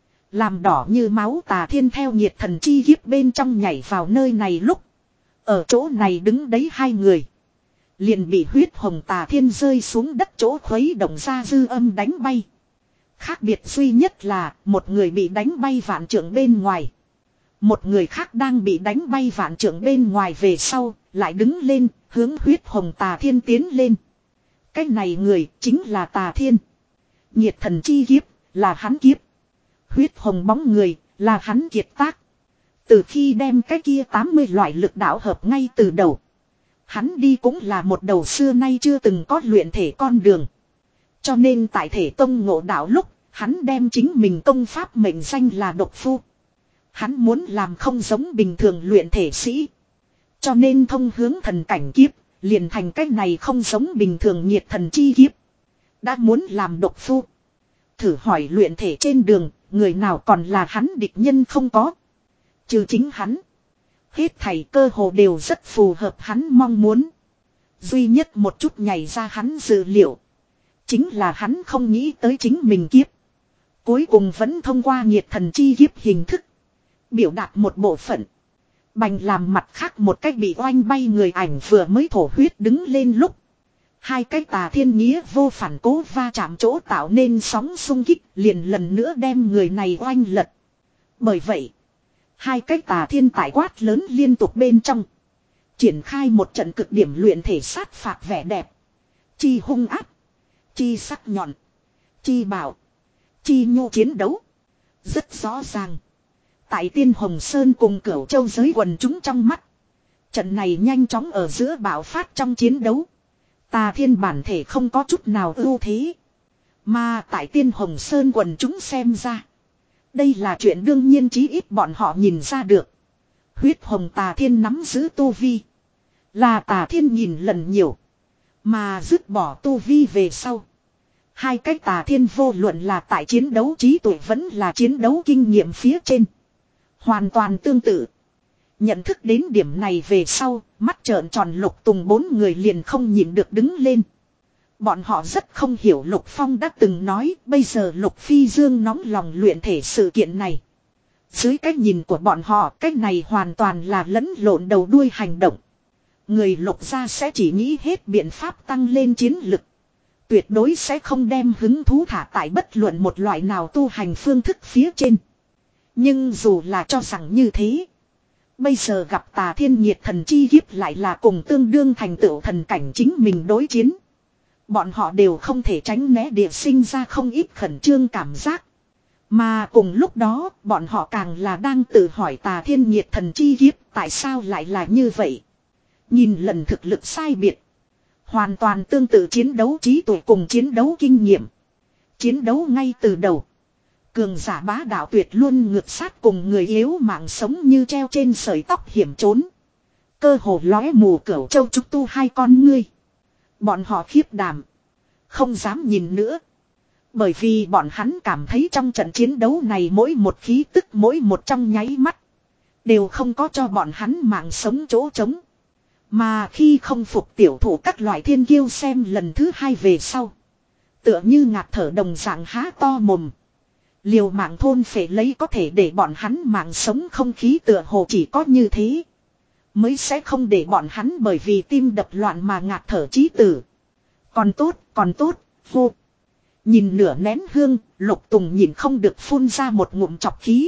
Làm đỏ như máu tà thiên theo nhiệt thần chi kiếp bên trong nhảy vào nơi này lúc. Ở chỗ này đứng đấy hai người. Liền bị huyết hồng tà thiên rơi xuống đất chỗ khuấy động ra dư âm đánh bay. Khác biệt duy nhất là một người bị đánh bay vạn trượng bên ngoài. Một người khác đang bị đánh bay vạn trượng bên ngoài về sau, lại đứng lên, hướng huyết hồng tà thiên tiến lên. Cái này người chính là tà thiên. Nhiệt thần chi kiếp, là hắn kiếp. Huyết hồng bóng người, là hắn kiệt tác. Từ khi đem cái kia tám mươi loại lực đạo hợp ngay từ đầu. Hắn đi cũng là một đầu xưa nay chưa từng có luyện thể con đường. Cho nên tại thể tông ngộ đạo lúc, hắn đem chính mình công pháp mệnh danh là độc phu. Hắn muốn làm không giống bình thường luyện thể sĩ. Cho nên thông hướng thần cảnh kiếp, liền thành cách này không giống bình thường nhiệt thần chi kiếp. Đã muốn làm độc phu. Thử hỏi luyện thể trên đường, người nào còn là hắn địch nhân không có. Trừ chính hắn. Hết thảy cơ hồ đều rất phù hợp hắn mong muốn. Duy nhất một chút nhảy ra hắn dự liệu. Chính là hắn không nghĩ tới chính mình kiếp. Cuối cùng vẫn thông qua nhiệt thần chi kiếp hình thức. Biểu đạt một bộ phận. Bành làm mặt khác một cách bị oanh bay người ảnh vừa mới thổ huyết đứng lên lúc. Hai cái tà thiên nghĩa vô phản cố va chạm chỗ tạo nên sóng xung kích liền lần nữa đem người này oanh lật. Bởi vậy, hai cái tà thiên tại quát lớn liên tục bên trong. Triển khai một trận cực điểm luyện thể sát phạt vẻ đẹp. Chi hung áp. Chi sắc nhọn. Chi bảo. Chi nhu chiến đấu. Rất rõ ràng. Tại Tiên Hồng Sơn cùng Cửu Châu giới quần chúng trong mắt. Trận này nhanh chóng ở giữa bạo phát trong chiến đấu. Tà thiên bản thể không có chút nào ưu thế. Mà tại Tiên Hồng Sơn quần chúng xem ra. Đây là chuyện đương nhiên, chí ít bọn họ nhìn ra được. Huyết hồng tà thiên nắm giữ tu vi. Là tà thiên nhìn lần nhiều. Mà dứt bỏ tu vi về sau. Hai cái tà thiên vô luận là tại chiến đấu trí tuệ vẫn là chiến đấu kinh nghiệm phía trên. Hoàn toàn tương tự. Nhận thức đến điểm này về sau, mắt trợn tròn Lục Tùng bốn người liền không nhịn được đứng lên. Bọn họ rất không hiểu Lục Phong đã từng nói, bây giờ Lục Phi Dương nóng lòng luyện thể sự kiện này. Dưới cách nhìn của bọn họ, cách này hoàn toàn là lẫn lộn đầu đuôi hành động. Người Lục gia sẽ chỉ nghĩ hết biện pháp tăng lên chiến lực. Tuyệt đối sẽ không đem hứng thú thả tại bất luận một loại nào tu hành phương thức phía trên. Nhưng dù là cho rằng như thế, bây giờ gặp tà thiên nhiệt thần chi kiếp lại là cùng tương đương thành tựu thần cảnh chính mình đối chiến. Bọn họ đều không thể tránh né địa sinh ra không ít khẩn trương cảm giác. Mà cùng lúc đó, bọn họ càng là đang tự hỏi tà thiên nhiệt thần chi kiếp tại sao lại là như vậy. Nhìn lần thực lực sai biệt. Hoàn toàn tương tự chiến đấu trí tuệ cùng chiến đấu kinh nghiệm. Chiến đấu ngay từ đầu. Cường giả bá đạo tuyệt luôn ngược sát cùng người yếu mạng sống như treo trên sợi tóc hiểm trốn. Cơ hồ lóe mù Cửu Châu trúc tu hai con ngươi. Bọn họ khiếp đảm. Không dám nhìn nữa. Bởi vì bọn hắn cảm thấy trong trận chiến đấu này mỗi một khí tức mỗi một trong nháy mắt. Đều không có cho bọn hắn mạng sống chỗ trống. Mà khi không phục tiểu thủ các loại thiên kiêu xem lần thứ hai về sau. Tựa như ngạt thở đồng dạng há to mồm. Liều mạng thôn phệ lấy có thể để bọn hắn mạng sống không khí tựa hồ chỉ có như thế. Mới sẽ không để bọn hắn bởi vì tim đập loạn mà ngạt thở chí tử. Còn tốt, còn tốt, vô. Nhìn nửa nén hương, Lục Tùng nhìn không được phun ra một ngụm chọc khí.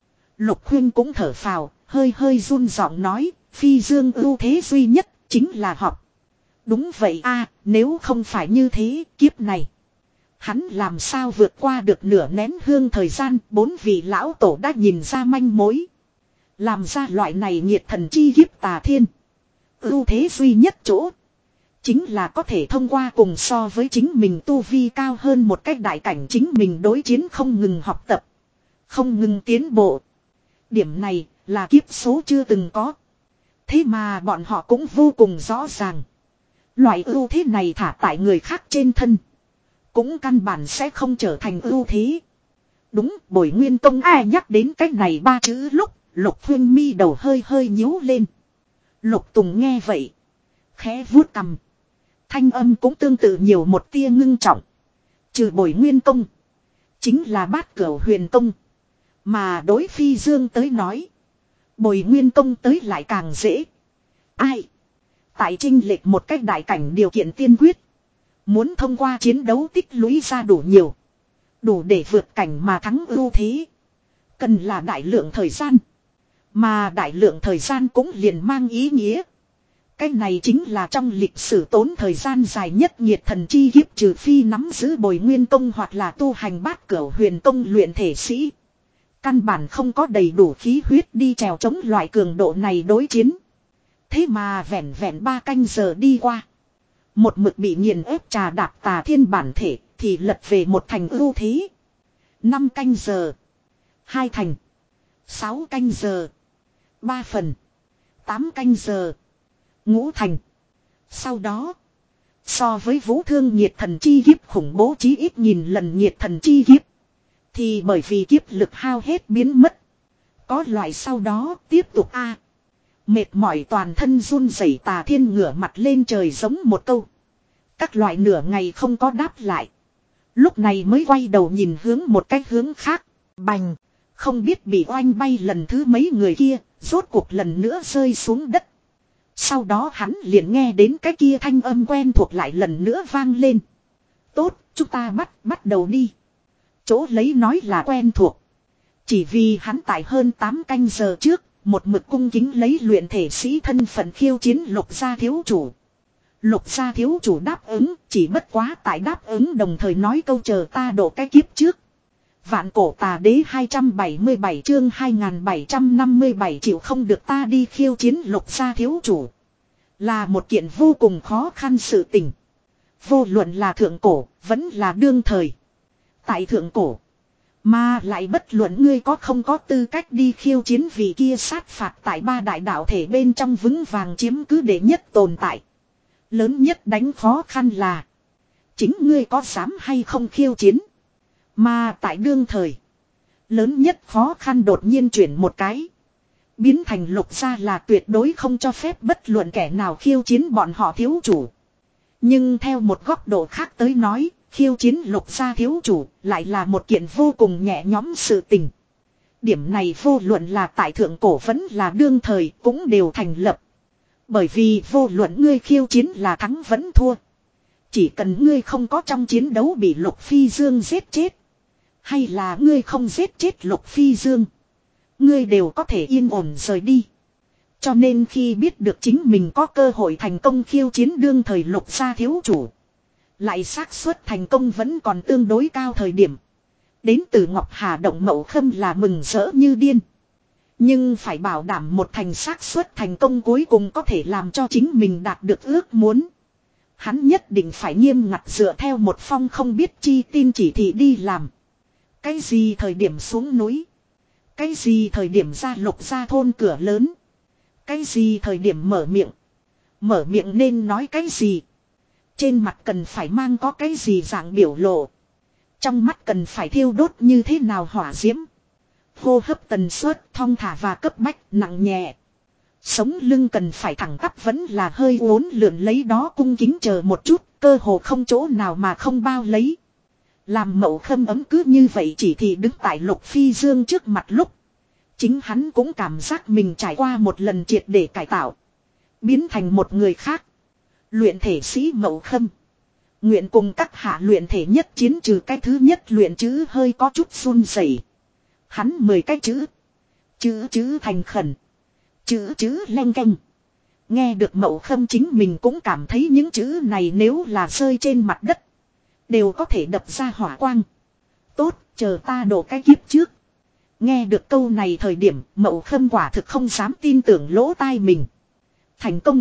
Lục Khuyên cũng thở phào, hơi hơi run giọng nói, Phi Dương ưu thế duy nhất, chính là học. Đúng vậy a, nếu không phải như thế, kiếp này. Hắn làm sao vượt qua được nửa nén hương thời gian, bốn vị lão tổ đã nhìn ra manh mối. Làm ra loại này nhiệt thần chi kiếp tà thiên. Ưu thế duy nhất chỗ. Chính là có thể thông qua cùng so với chính mình tu vi cao hơn một cách đại cảnh chính mình đối chiến không ngừng học tập. Không ngừng tiến bộ. Điểm này là kiếp số chưa từng có. Thế mà bọn họ cũng vô cùng rõ ràng. Loại ưu thế này thả tại người khác trên thân. Cũng căn bản sẽ không trở thành ưu thế. Đúng, Bồi Nguyên Tông ai nhắc đến cái này ba chữ lúc, Lục Huyên mi đầu hơi hơi nhíu lên. Lục Tùng nghe vậy. Khẽ vuốt cằm. Thanh âm cũng tương tự nhiều một tia ngưng trọng. Trừ Bồi Nguyên Tông. Chính là Bát Cửu Huyền Tông. Mà đối Phi Dương tới nói. Bồi Nguyên Tông tới lại càng dễ. Ai? Tại trinh lệch một cách đại cảnh điều kiện tiên quyết. Muốn thông qua chiến đấu tích lũy ra đủ nhiều. Đủ để vượt cảnh mà thắng ưu thế. Cần là đại lượng thời gian. Mà đại lượng thời gian cũng liền mang ý nghĩa. Cái này chính là trong lịch sử tốn thời gian dài nhất nhiệt thần chi kiếp, trừ phi nắm giữ Bồi Nguyên Tông hoặc là tu hành Bát Cửu Huyền Tông luyện thể sĩ. Căn bản không có đầy đủ khí huyết đi trèo chống loại cường độ này đối chiến. Thế mà vẹn vẹn ba canh giờ đi qua. Một mực bị nghiền ép trà đạp Tà Thiên bản thể thì lật về một thành ưu thế. Năm canh giờ. Hai thành. Sáu canh giờ. Ba phần. Tám canh giờ. Ngũ thành. Sau đó. So với vũ thương nhiệt thần chi kiếp khủng bố chí ít nghìn lần nhiệt thần chi kiếp. Thì bởi vì kiếp lực hao hết biến mất. Có loại sau đó tiếp tục a à. Mệt mỏi toàn thân run rẩy Tà Thiên ngửa mặt lên trời giống một câu. Các loại nửa ngày không có đáp lại. Lúc này mới quay đầu nhìn hướng một cái hướng khác. Bành. Không biết bị oanh bay lần thứ mấy người kia. Rốt cuộc lần nữa rơi xuống đất. Sau đó hắn liền nghe đến cái kia thanh âm quen thuộc lại lần nữa vang lên. Tốt, chúng ta bắt, bắt đầu đi. Chỗ lấy nói là quen thuộc. Chỉ vì hắn tại hơn tám canh giờ trước, một mực cung kính lấy luyện thể sĩ thân phận khiêu chiến Lục gia thiếu chủ. Lục gia thiếu chủ đáp ứng, chỉ bất quá tại đáp ứng đồng thời nói câu chờ ta độ cái kiếp trước. Vạn cổ tà đế hai trăm bảy mươi bảy chương hai nghìn bảy trăm năm mươi bảy chịu không được ta đi khiêu chiến Lục gia thiếu chủ. Là một kiện vô cùng khó khăn sự tình. Vô luận là thượng cổ, vẫn là đương thời. Tại thượng cổ. Mà lại bất luận ngươi có không có tư cách đi khiêu chiến vì kia sát phạt tại ba đại đạo thể bên trong vững vàng chiếm cứ đệ nhất tồn tại. Lớn nhất đánh khó khăn là. Chính ngươi có dám hay không khiêu chiến. Mà tại đương thời. Lớn nhất khó khăn đột nhiên chuyển một cái. Biến thành Lục gia là tuyệt đối không cho phép bất luận kẻ nào khiêu chiến bọn họ thiếu chủ. Nhưng theo một góc độ khác tới nói, khiêu chiến Lục gia thiếu chủ lại là một kiện vô cùng nhẹ nhõm sự tình. Điểm này vô luận là tại thượng cổ vẫn là đương thời cũng đều thành lập. Bởi vì vô luận ngươi khiêu chiến là thắng vẫn thua. Chỉ cần ngươi không có trong chiến đấu bị Lục Phi Dương giết chết. Hay là ngươi không giết chết Lục Phi Dương. Ngươi đều có thể yên ổn rời đi. Cho nên khi biết được chính mình có cơ hội thành công khiêu chiến đương thời Lục gia thiếu chủ. Lại xác suất thành công vẫn còn tương đối cao thời điểm. Đến từ Ngọc Hà Động Mậu Khâm là mừng rỡ như điên. Nhưng phải bảo đảm một thành xác suất thành công cuối cùng có thể làm cho chính mình đạt được ước muốn. Hắn nhất định phải nghiêm ngặt dựa theo một phong không biết chi tin chỉ thị đi làm. Cái gì thời điểm xuống núi. Cái gì thời điểm ra Lục gia thôn cửa lớn. Cái gì thời điểm mở miệng. Mở miệng nên nói cái gì. Trên mặt cần phải mang có cái gì dạng biểu lộ. Trong mắt cần phải thiêu đốt như thế nào hỏa diễm. Hô hấp tần suất thong thả và cấp bách nặng nhẹ. Sống lưng cần phải thẳng tắp vẫn là hơi uốn lượn lấy đó cung kính chờ một chút. Cơ hồ không chỗ nào mà không bao lấy. Làm Mậu Khâm ấm cứ như vậy chỉ thì đứng tại Lục Phi Dương trước mặt lúc. Chính hắn cũng cảm giác mình trải qua một lần triệt để cải tạo. Biến thành một người khác. Luyện thể sĩ Mậu Khâm. Nguyện cùng các hạ luyện thể nhất chiến trừ cái thứ nhất luyện chữ hơi có chút run rẩy. Hắn mười cái chữ. Chữ chữ thành khẩn. Chữ chữ leng canh. Nghe được Mậu Khâm chính mình cũng cảm thấy những chữ này nếu là rơi trên mặt đất. Đều có thể đập ra hỏa quang. Tốt, chờ ta đổ cái kiếp trước. Nghe được câu này thời điểm Mậu Khâm quả thực không dám tin tưởng lỗ tai mình. Thành công.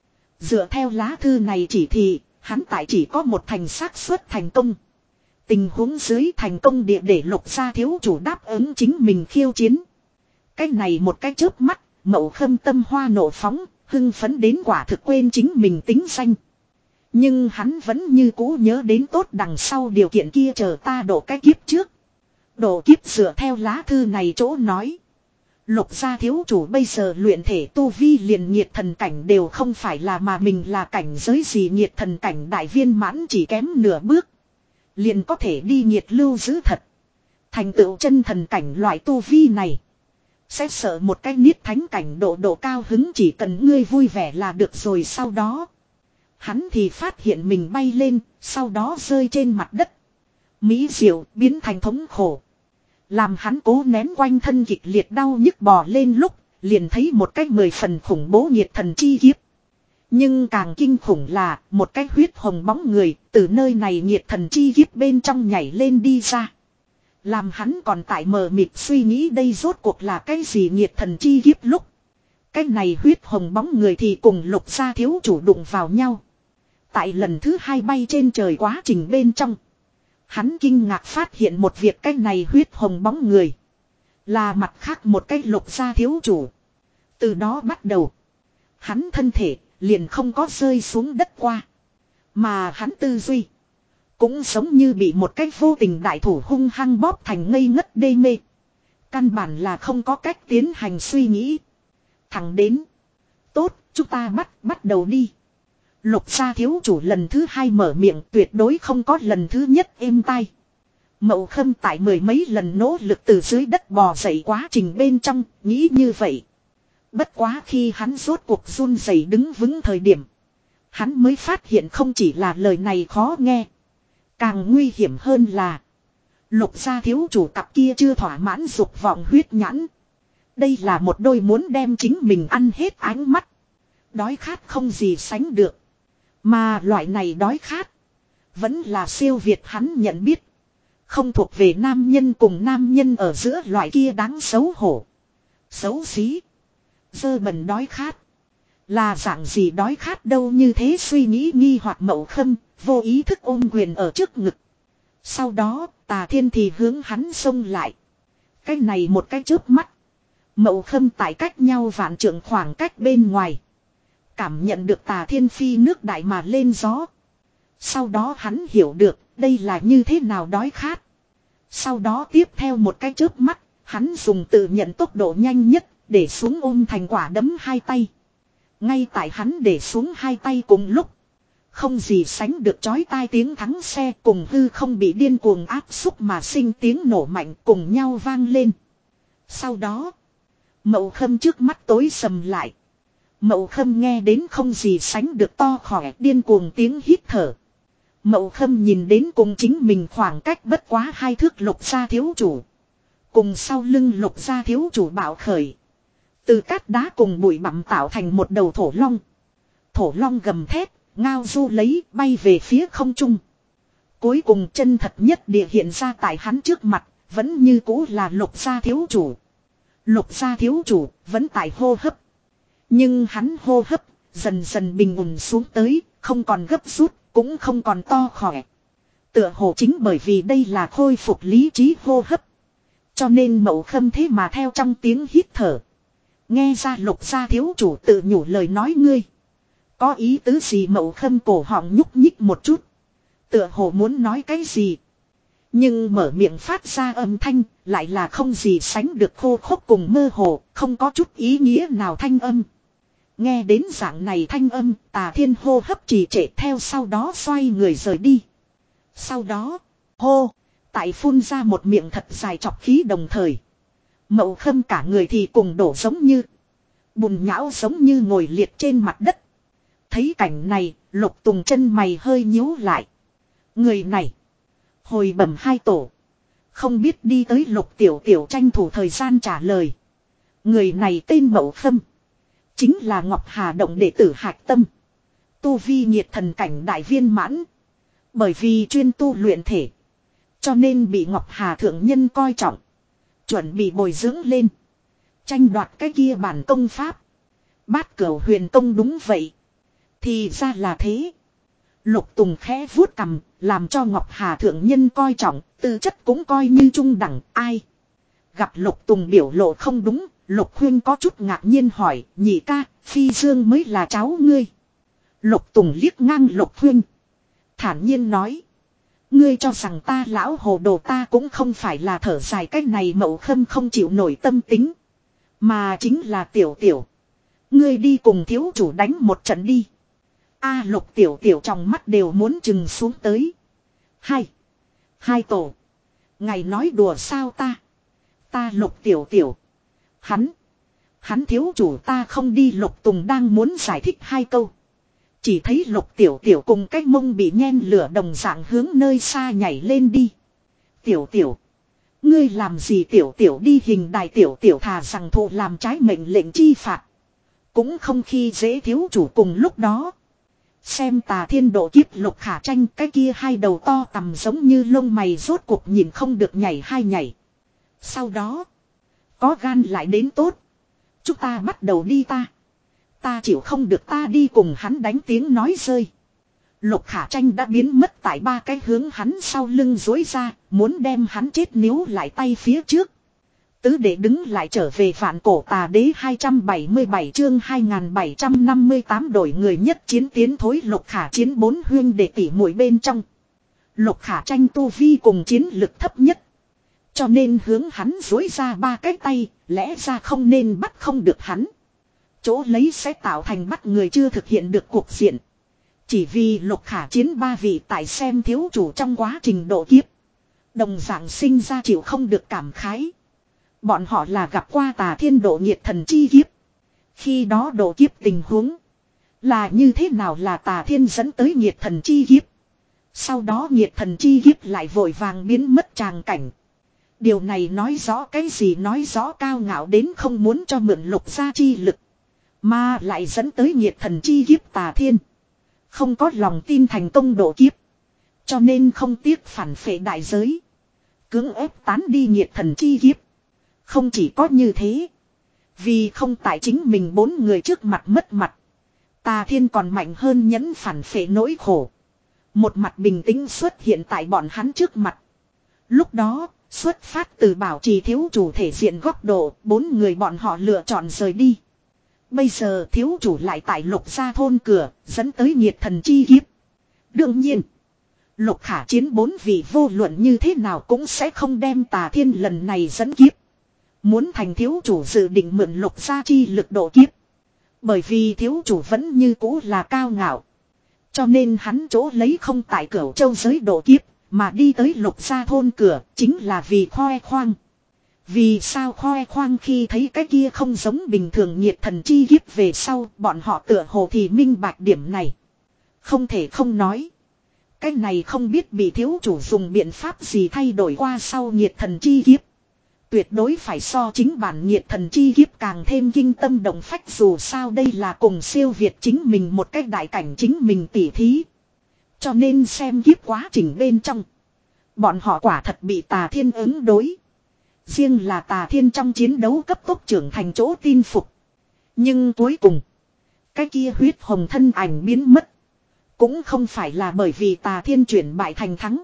Dựa theo lá thư này chỉ thị, hắn tại chỉ có một thành xác suất thành công. Tình huống dưới thành công địa để Lục gia thiếu chủ đáp ứng chính mình khiêu chiến. Cái này một cái chớp mắt, Mậu Khâm tâm hoa nổ phóng, hưng phấn đến quả thực quên chính mình tính danh. Nhưng hắn vẫn như cũ nhớ đến tốt đằng sau điều kiện kia chờ ta độ cái kiếp trước. Độ kiếp dựa theo lá thư này chỗ nói. Lục gia thiếu chủ bây giờ luyện thể tu vi liền nhiệt thần cảnh đều không phải là mà mình là cảnh giới gì, nhiệt thần cảnh đại viên mãn chỉ kém nửa bước. Liền có thể đi nhiệt lưu giữ thật. Thành tựu chân thần cảnh loại tu vi này. Sẽ sợ một cái niết thánh cảnh độ độ cao hứng, chỉ cần ngươi vui vẻ là được rồi. Sau đó hắn thì phát hiện mình bay lên, sau đó rơi trên mặt đất. Mỹ diệu biến thành thống khổ. Làm hắn cố nén quanh thân kịch liệt đau nhức bò lên lúc, liền thấy một cái mười phần khủng bố nhiệt thần chi kiếp. Nhưng càng kinh khủng là một cái huyết hồng bóng người từ nơi này nhiệt thần chi kiếp bên trong nhảy lên đi ra. Làm hắn còn tại mờ mịt suy nghĩ đây rốt cuộc là cái gì nhiệt thần chi kiếp lúc. Cái này huyết hồng bóng người thì cùng Lục gia thiếu chủ đụng vào nhau. Tại lần thứ hai bay trên trời quá trình bên trong. Hắn kinh ngạc phát hiện một việc, cái này huyết hồng bóng người. Là mặt khác một cái Lục gia thiếu chủ. Từ đó bắt đầu. Hắn thân thể liền không có rơi xuống đất qua. Mà hắn tư duy. Cũng giống như bị một cái vô tình đại thủ hung hăng bóp thành ngây ngất đê mê. Căn bản là không có cách tiến hành suy nghĩ. Thẳng đến. Tốt, chúng ta bắt, bắt đầu đi. Lục gia thiếu chủ lần thứ hai mở miệng, tuyệt đối không có lần thứ nhất êm tai. Mậu Khâm tại mười mấy lần nỗ lực từ dưới đất bò dậy quá trình bên trong, nghĩ như vậy. Bất quá khi hắn rốt cuộc run rẩy đứng vững thời điểm. Hắn mới phát hiện không chỉ là lời này khó nghe. Càng nguy hiểm hơn là. Lục gia thiếu chủ cặp kia chưa thỏa mãn dục vọng huyết nhãn. Đây là một đôi muốn đem chính mình ăn hết ánh mắt. Đói khát không gì sánh được. Mà loại này đói khát. Vẫn là siêu việt hắn nhận biết. Không thuộc về nam nhân cùng nam nhân ở giữa loại kia đáng xấu hổ. Xấu xí. Dơ bẩn đói khát. Là dạng gì đói khát đâu, như thế suy nghĩ nghi hoặc Mậu Khâm, vô ý thức ôm quyền ở trước ngực. Sau đó, Tà Thiên thì hướng hắn xông lại. Cái này một cái chớp mắt. Mậu Khâm tại cách nhau vạn trượng khoảng cách bên ngoài. Cảm nhận được Tà Thiên phi nước đại mà lên gió. Sau đó hắn hiểu được, đây là như thế nào đói khát. Sau đó tiếp theo một cái chớp mắt, hắn dùng tự nhận tốc độ nhanh nhất, để xuống ôm thành quả đấm hai tay. Ngay tại hắn để xuống hai tay cùng lúc. Không gì sánh được chói tai tiếng thắng xe cùng hư không bị điên cuồng áp xúc mà sinh tiếng nổ mạnh cùng nhau vang lên. Sau đó, Mậu Khâm trước mắt tối sầm lại. Mậu Khâm nghe đến không gì sánh được to khỏe điên cuồng tiếng hít thở. Mậu Khâm nhìn đến cùng chính mình khoảng cách bất quá hai thước Lục gia thiếu chủ. Cùng sau lưng Lục gia thiếu chủ bạo khởi. Từ cát đá cùng bụi bặm tạo thành một đầu thổ long. Thổ long gầm thét, ngao du lấy, bay về phía không trung. Cuối cùng chân thật nhất địa hiện ra tại hắn trước mặt, vẫn như cũ là Lục gia thiếu chủ. Lục gia thiếu chủ, vẫn tại hô hấp. Nhưng hắn hô hấp, dần dần bình ổn xuống tới, không còn gấp rút, cũng không còn to khỏe. Tựa hồ chính bởi vì đây là khôi phục lý trí hô hấp. Cho nên Mậu Khâm thế mà theo trong tiếng hít thở. Nghe ra Lục gia thiếu chủ tự nhủ lời nói ngươi. Có ý tứ gì? Mậu Khâm cổ họng nhúc nhích một chút. Tựa hồ muốn nói cái gì. Nhưng mở miệng phát ra âm thanh lại là không gì sánh được khô khốc cùng mơ hồ, không có chút ý nghĩa nào thanh âm. Nghe đến dạng này thanh âm, Tà Thiên hô hấp trì trệ theo sau đó xoay người rời đi. Sau đó, hô, tại phun ra một miệng thật dài chọc khí đồng thời. Mậu Khâm cả người thì cùng đổ giống như bùn nhão giống như ngồi liệt trên mặt đất. Thấy cảnh này, Lục Tùng chân mày hơi nhíu lại. Người này, hồi bẩm hai tổ. Không biết đi tới Lục Tiểu Tiểu tranh thủ thời gian trả lời. Người này tên Mậu Khâm. Chính là Ngọc Hà Động đệ tử Hạc Tâm. Tu vi nhiệt thần cảnh đại viên mãn. Bởi vì chuyên tu luyện thể. Cho nên bị Ngọc Hà thượng nhân coi trọng. Chuẩn bị bồi dưỡng lên. Tranh đoạt cái kia bản công pháp. Bát Cửu Huyền Công đúng vậy. Thì ra là thế. Lục Tùng khẽ vuốt cằm, làm cho Ngọc Hà thượng nhân coi trọng, tư chất cũng coi như trung đẳng, ai. Gặp Lục Tùng biểu lộ không đúng, Lục Huyên có chút ngạc nhiên hỏi, nhị ca, Phi Dương mới là cháu ngươi. Lục Tùng liếc ngang Lục Huyên. Thản nhiên nói. Ngươi cho rằng ta lão hồ đồ, ta cũng không phải là thở dài cách này Mậu Khâm không chịu nổi tâm tính. Mà chính là Tiểu Tiểu. Ngươi đi cùng thiếu chủ đánh một trận đi. A Lục Tiểu Tiểu trong mắt đều muốn chừng xuống tới. Hai. Hai tổ. Ngày nói đùa sao ta. Ta Lục Tiểu Tiểu. Hắn. Hắn thiếu chủ ta không đi. Lục Tùng đang muốn giải thích hai câu. Chỉ thấy Lục Tiểu Tiểu cùng cái mông bị nhen lửa đồng dạng hướng nơi xa nhảy lên đi. Tiểu Tiểu. Ngươi làm gì Tiểu Tiểu đi hình đài. Tiểu Tiểu thà rằng thụ làm trái mệnh lệnh chi phạt. Cũng không khi dễ thiếu chủ cùng lúc đó. Xem Tà Thiên độ kiếp Lục Khả Tranh, cái kia hai đầu to tầm giống như lông mày rốt cuộc nhìn không được nhảy hai nhảy. Sau đó. Có gan lại đến tốt. Chúng ta bắt đầu đi ta. Ta chịu không được, ta đi cùng hắn đánh. Tiếng nói rơi. Lục Khả Tranh đã biến mất tại ba cái hướng hắn sau lưng dối ra. Muốn đem hắn chết níu lại tay phía trước. Tứ đệ đứng lại trở về Vạn Cổ Tà Đế. Hai trăm bảy mươi bảy chương hai nghìn bảy trăm năm mươi tám đổi người nhất chiến tiến thối. Lục Khả chiến bốn huyên đệ tỷ muội bên trong. Lục Khả Tranh tu vi cùng chiến lực thấp nhất. Cho nên hướng hắn dối ra ba cái tay. Lẽ ra không nên bắt không được hắn. Chỗ lấy sẽ tạo thành bắt người chưa thực hiện được cuộc diện. Chỉ vì Lục Khả chiến ba vị tại xem thiếu chủ trong quá trình độ kiếp. Đồng dạng sinh ra chịu không được cảm khái. Bọn họ là gặp qua Tà Thiên độ nhiệt thần chi kiếp. Khi đó độ kiếp tình huống. Là như thế nào là Tà Thiên dẫn tới nhiệt thần chi kiếp. Sau đó nhiệt thần chi kiếp lại vội vàng biến mất tràng cảnh. Điều này nói rõ cái gì, nói rõ cao ngạo đến không muốn cho mượn Lục gia chi lực. Mà lại dẫn tới nhiệt thần chi kiếp Tà Thiên. Không có lòng tin thành công độ kiếp. Cho nên không tiếc phản phệ đại giới. Cưỡng ép tán đi nhiệt thần chi kiếp. Không chỉ có như thế. Vì không tại chính mình bốn người trước mặt mất mặt. Tà Thiên còn mạnh hơn nhẫn phản phệ nỗi khổ. Một mặt bình tĩnh xuất hiện tại bọn hắn trước mặt. Lúc đó, xuất phát từ bảo trì thiếu chủ thể diện góc độ, bốn người bọn họ lựa chọn rời đi. Bây giờ thiếu chủ lại tại Lục gia thôn cửa, dẫn tới nhiệt thần chi kiếp. Đương nhiên, Lục Khả chiến bốn vị vô luận như thế nào cũng sẽ không đem Tà Thiên lần này dẫn kiếp. Muốn thành thiếu chủ dự định mượn Lục gia chi lực độ kiếp. Bởi vì thiếu chủ vẫn như cũ là cao ngạo. Cho nên hắn chỗ lấy không tại Cửu Châu giới độ kiếp, mà đi tới Lục gia thôn cửa chính là vì khoe khoang. Vì sao khoe khoang? Khi thấy cái kia không giống bình thường nhiệt thần chi kiếp về sau, bọn họ tựa hồ thì minh bạch điểm này. Không thể không nói. Cái này không biết bị thiếu chủ dùng biện pháp gì thay đổi qua sau nhiệt thần chi kiếp. Tuyệt đối phải so chính bản nhiệt thần chi kiếp càng thêm kinh tâm động phách, dù sao đây là cùng siêu việt chính mình một cách đại cảnh chính mình tỉ thí. Cho nên xem kiếp quá trình bên trong. Bọn họ quả thật bị Tà Thiên ứng đối. Riêng là Tà Thiên trong chiến đấu cấp tốc trưởng thành chỗ tin phục. Nhưng cuối cùng, cái kia huyết hồng thân ảnh biến mất. Cũng không phải là bởi vì Tà Thiên chuyển bại thành thắng.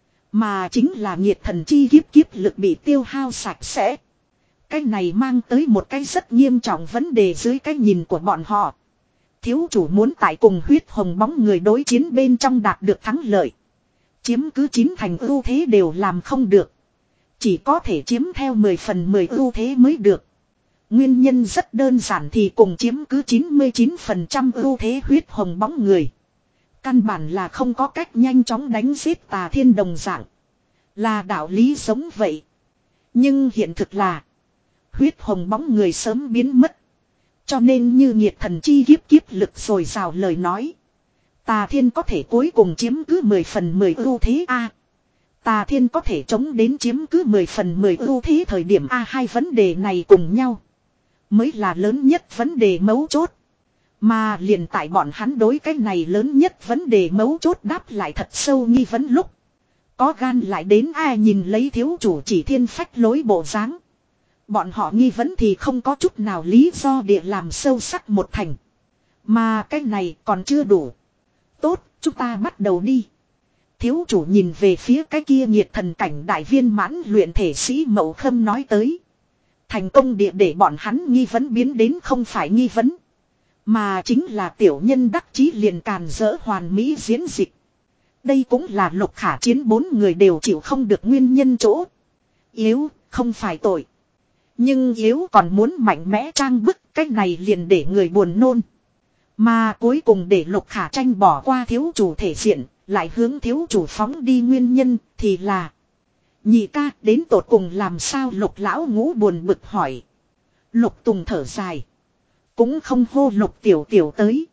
Mà chính là nhiệt thần chi kiếp kiếp lực bị tiêu hao sạch sẽ. Cái này mang tới một cái rất nghiêm trọng vấn đề dưới cái nhìn của bọn họ. Thiếu chủ muốn tại cùng huyết hồng bóng người đối chiến bên trong đạt được thắng lợi. Chiếm cứ chín thành ưu thế đều làm không được. Chỉ có thể chiếm theo mười phần mười ưu thế mới được. Nguyên nhân rất đơn giản, thì cùng chiếm cứ chín mươi chín phần trăm ưu thế huyết hồng bóng người. Căn bản là không có cách nhanh chóng đánh giết Tà Thiên đồng dạng. Là đạo lý giống vậy. Nhưng hiện thực là huyết hồng bóng người sớm biến mất. Cho nên như nhiệt thần chi kiếp kiếp lực rồi rào lời nói. Tà Thiên có thể cuối cùng chiếm cứ mười phần mười ưu thế A. Tà Thiên có thể chống đến chiếm cứ mười phần mười ưu thế thời điểm A. Hai vấn đề này cùng nhau mới là lớn nhất vấn đề mấu chốt. Mà liền tại bọn hắn đối cái này lớn nhất vấn đề mấu chốt đáp lại thật sâu nghi vấn lúc. Có gan lại đến ai nhìn lấy thiếu chủ chỉ thiên phách lối bộ dáng. Bọn họ nghi vấn thì không có chút nào lý do để làm sâu sắc một thành. Mà cái này còn chưa đủ. Tốt, chúng ta bắt đầu đi. Thiếu chủ nhìn về phía cái kia nhiệt thần cảnh đại viên mãn luyện thể sĩ Mậu Khâm nói tới. Thành công địa để bọn hắn nghi vấn biến đến không phải nghi vấn. Mà chính là tiểu nhân đắc chí liền càn dỡ hoàn mỹ diễn dịch. Đây cũng là Lục Khả Chiến bốn người đều chịu không được nguyên nhân chỗ. Yếu, không phải tội. Nhưng yếu còn muốn mạnh mẽ trang bức, cách này liền để người buồn nôn. Mà cuối cùng để Lục Khả Tranh bỏ qua thiếu chủ thể diện, lại hướng thiếu chủ phóng đi nguyên nhân thì là nhị ca đến tột cùng làm sao. Lục lão ngũ buồn bực hỏi. Lục Tùng thở dài. Cũng không hô Lục tiểu tiểu tới.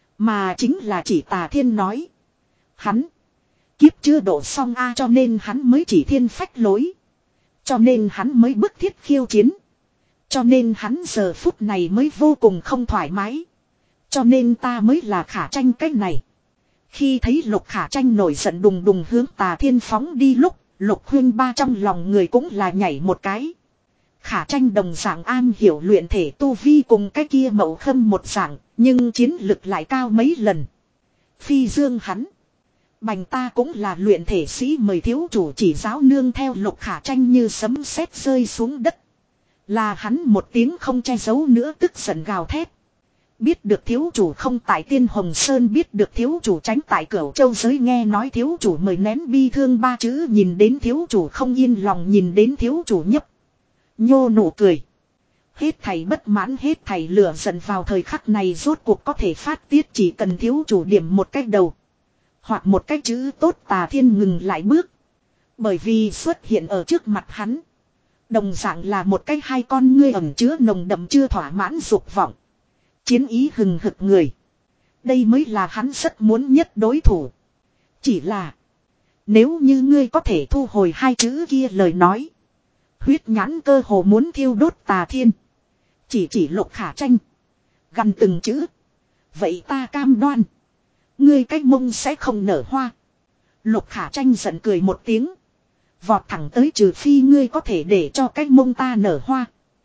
Mà chính là chỉ Tà Thiên nói. Hắn kiếp chưa độ xong a, cho nên hắn mới chỉ thiên phách lối. Cho nên hắn mới bức thiết khiêu chiến. Cho nên hắn giờ phút này mới vô cùng không thoải mái. Cho nên ta mới là Khả Tranh cách này. Khi thấy Lục Khả Tranh nổi giận đùng đùng hướng Tà Thiên phóng đi lúc, Lục Huyên Ba trong lòng người cũng là nhảy một cái. Khả Tranh đồng dạng an hiểu luyện thể tu vi cùng cái kia Mậu Khâm một dạng, nhưng chiến lực lại cao mấy lần. Phi dương hắn. Bành ta cũng là luyện thể sĩ, mời thiếu chủ chỉ giáo nương. Theo Lục Khả Tranh như sấm sét rơi xuống đất. Là hắn một tiếng không che giấu nữa tức giận gào thét. Biết được thiếu chủ không tại Tiên Hồng Sơn, biết được thiếu chủ tránh tại Cửu Châu giới, nghe nói thiếu chủ mời nén bi thương ba chữ, nhìn đến thiếu chủ không yên lòng, nhìn đến thiếu chủ nhấp nhô nụ cười. Hết thầy bất mãn, hết thầy lửa giận vào thời khắc này rốt cuộc có thể phát tiết, chỉ cần thiếu chủ điểm một cách đầu. Hoặc một cách chữ tốt, Tà Thiên ngừng lại bước. Bởi vì xuất hiện ở trước mặt hắn. Đồng dạng là một cái hai con ngươi ẩn chứa nồng đậm chưa thỏa mãn dục vọng. Chiến ý hừng hực người. Đây mới là hắn rất muốn nhất đối thủ. Chỉ là nếu như ngươi có thể thu hồi hai chữ kia lời nói. Huyết nhãn cơ hồ muốn thiêu đốt Tà Thiên. Chỉ chỉ Lục Khả Tranh. Gần từng chữ. Vậy ta cam đoan. Ngươi cái mông sẽ không nở hoa. Lục Khả Tranh giận cười một tiếng. Vọt thẳng tới, trừ phi ngươi có thể để cho cái mông ta nở hoa.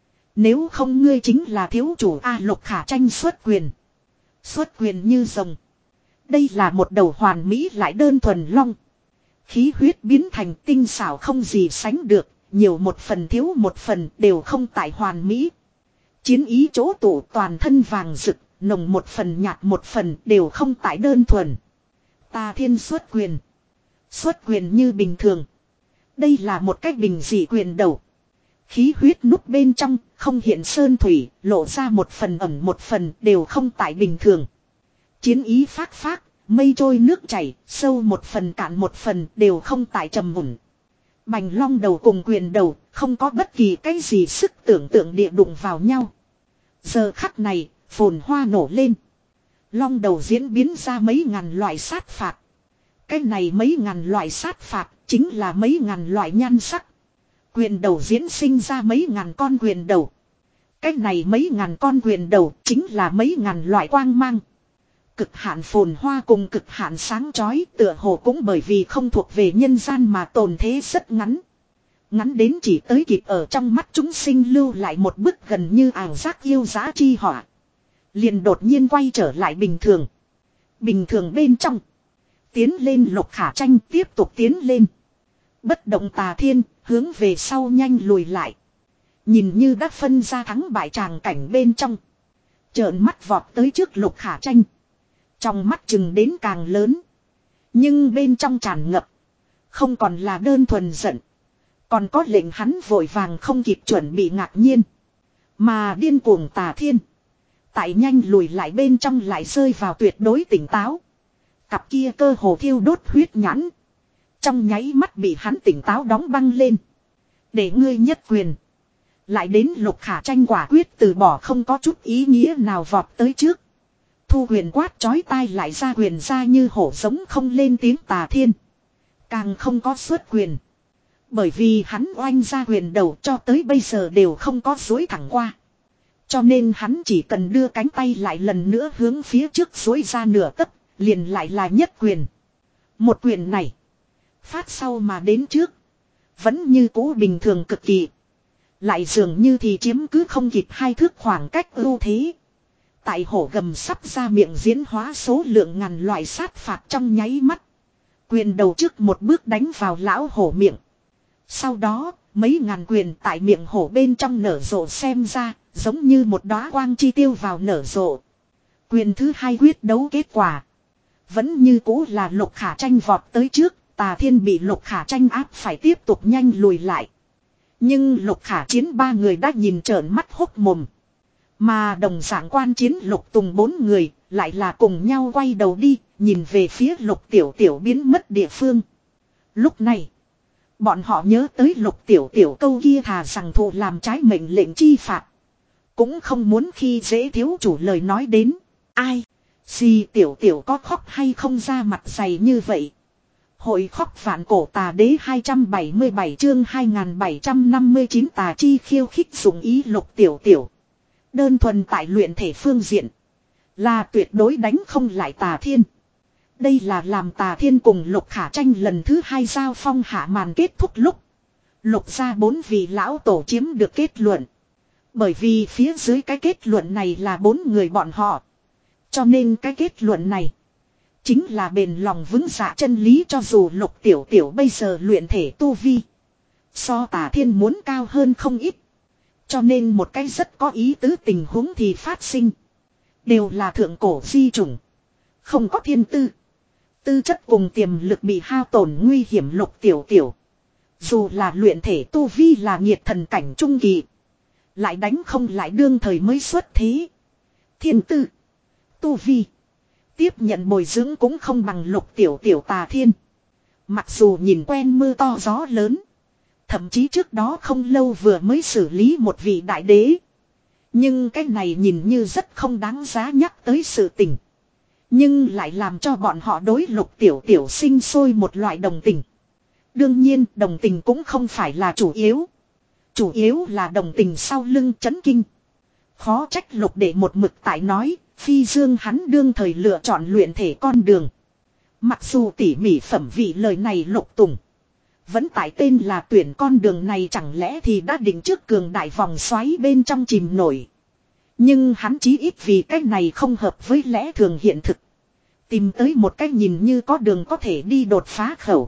Nếu không ngươi chính là thiếu chủ a. Lục Khả Tranh xuất quyền. Xuất quyền như rồng. Đây là một đầu hoàn mỹ lại đơn thuần long. Khí huyết biến thành tinh xảo không gì sánh được. Nhiều một phần thiếu một phần đều không tại hoàn mỹ. Chiến ý chỗ tụ toàn thân vàng rực. Nồng một phần nhạt một phần đều không tại đơn thuần. Tà Thiên xuất quyền. Xuất quyền như bình thường. Đây là một cách bình dị quyền đầu. Khí huyết núp bên trong, không hiện sơn thủy, lộ ra một phần ẩm một phần đều không tại bình thường. Chiến ý phác phác, mây trôi nước chảy, sâu một phần cạn một phần đều không tại trầm mùn. Bành long đầu cùng quyền đầu, không có bất kỳ cái gì sức tưởng tượng địa đụng vào nhau. Giờ khắc này, phồn hoa nổ lên. Long đầu diễn biến ra mấy ngàn loại sát phạt. Cái này mấy ngàn loại sát phạt chính là mấy ngàn loại nhan sắc. Quyền đầu diễn sinh ra mấy ngàn con quyền đầu. Cái này mấy ngàn con quyền đầu chính là mấy ngàn loại quang mang. Cực hạn phồn hoa cùng cực hạn sáng chói, tựa hồ cũng bởi vì không thuộc về nhân gian mà tồn thế rất ngắn. Ngắn đến chỉ tới kịp ở trong mắt chúng sinh lưu lại một bức gần như ảo giác yêu dã chi họa. Liền đột nhiên quay trở lại bình thường. Bình thường bên trong. Tiến lên Lục Khả Tranh tiếp tục tiến lên. Bất động Tà Thiên hướng về sau nhanh lùi lại. Nhìn như đã phân ra thắng bại tràng cảnh bên trong. Trợn mắt vọt tới trước Lục Khả Tranh. Trong mắt chừng đến càng lớn. Nhưng bên trong tràn ngập. Không còn là đơn thuần giận. Còn có lệnh hắn vội vàng không kịp chuẩn bị ngạc nhiên. Mà điên cuồng Tà Thiên. Tại nhanh lùi lại bên trong lại rơi vào tuyệt đối tỉnh táo. Cặp kia cơ hồ thiêu đốt huyết nhãn. Trong nháy mắt bị hắn tỉnh táo đóng băng lên. Để ngươi nhất quyền. Lại đến Lục Khả Tranh quả quyết từ bỏ, không có chút ý nghĩa nào vọt tới trước. Thu quyền quát chói tai lại ra quyền ra như hổ giống không lên tiếng. Tà Thiên càng không có xuất quyền. Bởi vì hắn oanh ra quyền đầu cho tới bây giờ đều không có duỗi thẳng qua. Cho nên hắn chỉ cần đưa cánh tay lại lần nữa hướng phía trước duỗi ra nửa tấc, liền lại là nhất quyền. Một quyền này phát sau mà đến trước, vẫn như cũ bình thường cực kỳ. Lại dường như thì chiếm cứ không kịp hai thước khoảng cách ưu thế. Tại hổ gầm sắp ra miệng diễn hóa số lượng ngàn loại sát phạt trong nháy mắt. Quyền đầu trước một bước đánh vào lão hổ miệng. Sau đó, Mấy ngàn quyền tại miệng hổ bên trong nở rộ xem ra, giống như một đóa quang chi tiêu vào nở rộ. Quyền thứ hai quyết đấu kết quả. Vẫn như cũ là Lục Khả Tranh vọt tới trước, Tà Thiên bị Lục Khả Tranh áp phải tiếp tục nhanh lùi lại. Nhưng Lục Khả Chiến ba người đã nhìn trợn mắt hốc mồm. Mà đồng dạng quan chiến Lục Tùng bốn người, lại là cùng nhau quay đầu đi, nhìn về phía Lục Tiểu Tiểu biến mất địa phương. Lúc này, bọn họ nhớ tới Lục Tiểu Tiểu câu kia thà rằng thù làm trái mệnh lệnh chi phạt. Cũng không muốn khi dễ thiếu chủ lời nói đến. Ai? Gì Tiểu Tiểu có khóc hay không ra mặt dày như vậy? Hội khóc vạn cổ tà đế hai trăm bảy mươi bảy chương hai nghìn bảy trăm năm mươi chín tà chi khiêu khích dụng ý Lục Tiểu Tiểu. Đơn thuần tại luyện thể phương diện. Là tuyệt đối đánh không lại Tà Thiên. Đây là làm Tà Thiên cùng Lục Khả Tranh lần thứ hai giao phong hạ màn kết thúc lúc. Lục ra bốn vị lão tổ chiếm được kết luận. Bởi vì phía dưới cái kết luận này là bốn người bọn họ. Cho nên cái kết luận này chính là bền lòng vững dạ chân lý, cho dù Lục Tiểu Tiểu bây giờ luyện thể tu vi so Tà Thiên muốn cao hơn không ít. Cho nên một cái rất có ý tứ tình huống thì phát sinh. Đều là thượng cổ di chủng. Không có thiên tư. Tư chất cùng tiềm lực bị hao tổn nguy hiểm Lục Tiểu Tiểu. Dù là luyện thể tu vi là nhiệt thần cảnh trung kỳ. Lại đánh không lại đương thời mới xuất thế. Thiên tư. Tu vi. Tiếp nhận bồi dưỡng cũng không bằng Lục Tiểu Tiểu Tà Thiên. Mặc dù nhìn quen mưa to gió lớn. Thậm chí trước đó không lâu vừa mới xử lý một vị đại đế. Nhưng cái này nhìn như rất không đáng giá nhắc tới sự tình. Nhưng lại làm cho bọn họ đối Lục Tiểu Tiểu sinh sôi một loại đồng tình. Đương nhiên đồng tình cũng không phải là chủ yếu. Chủ yếu là đồng tình sau lưng chấn kinh. Khó trách Lục để một mực tại nói, Phi Dương hắn đương thời lựa chọn luyện thể con đường. Mặc dù tỉ mỉ phẩm vị lời này Lục Tùng vẫn tại tên là tuyển con đường này, chẳng lẽ thì đã định trước cường đại vòng xoáy bên trong chìm nổi. Nhưng hắn chí ít vì cái này không hợp với lẽ thường hiện thực. Tìm tới một cách nhìn như có đường có thể đi đột phá khẩu.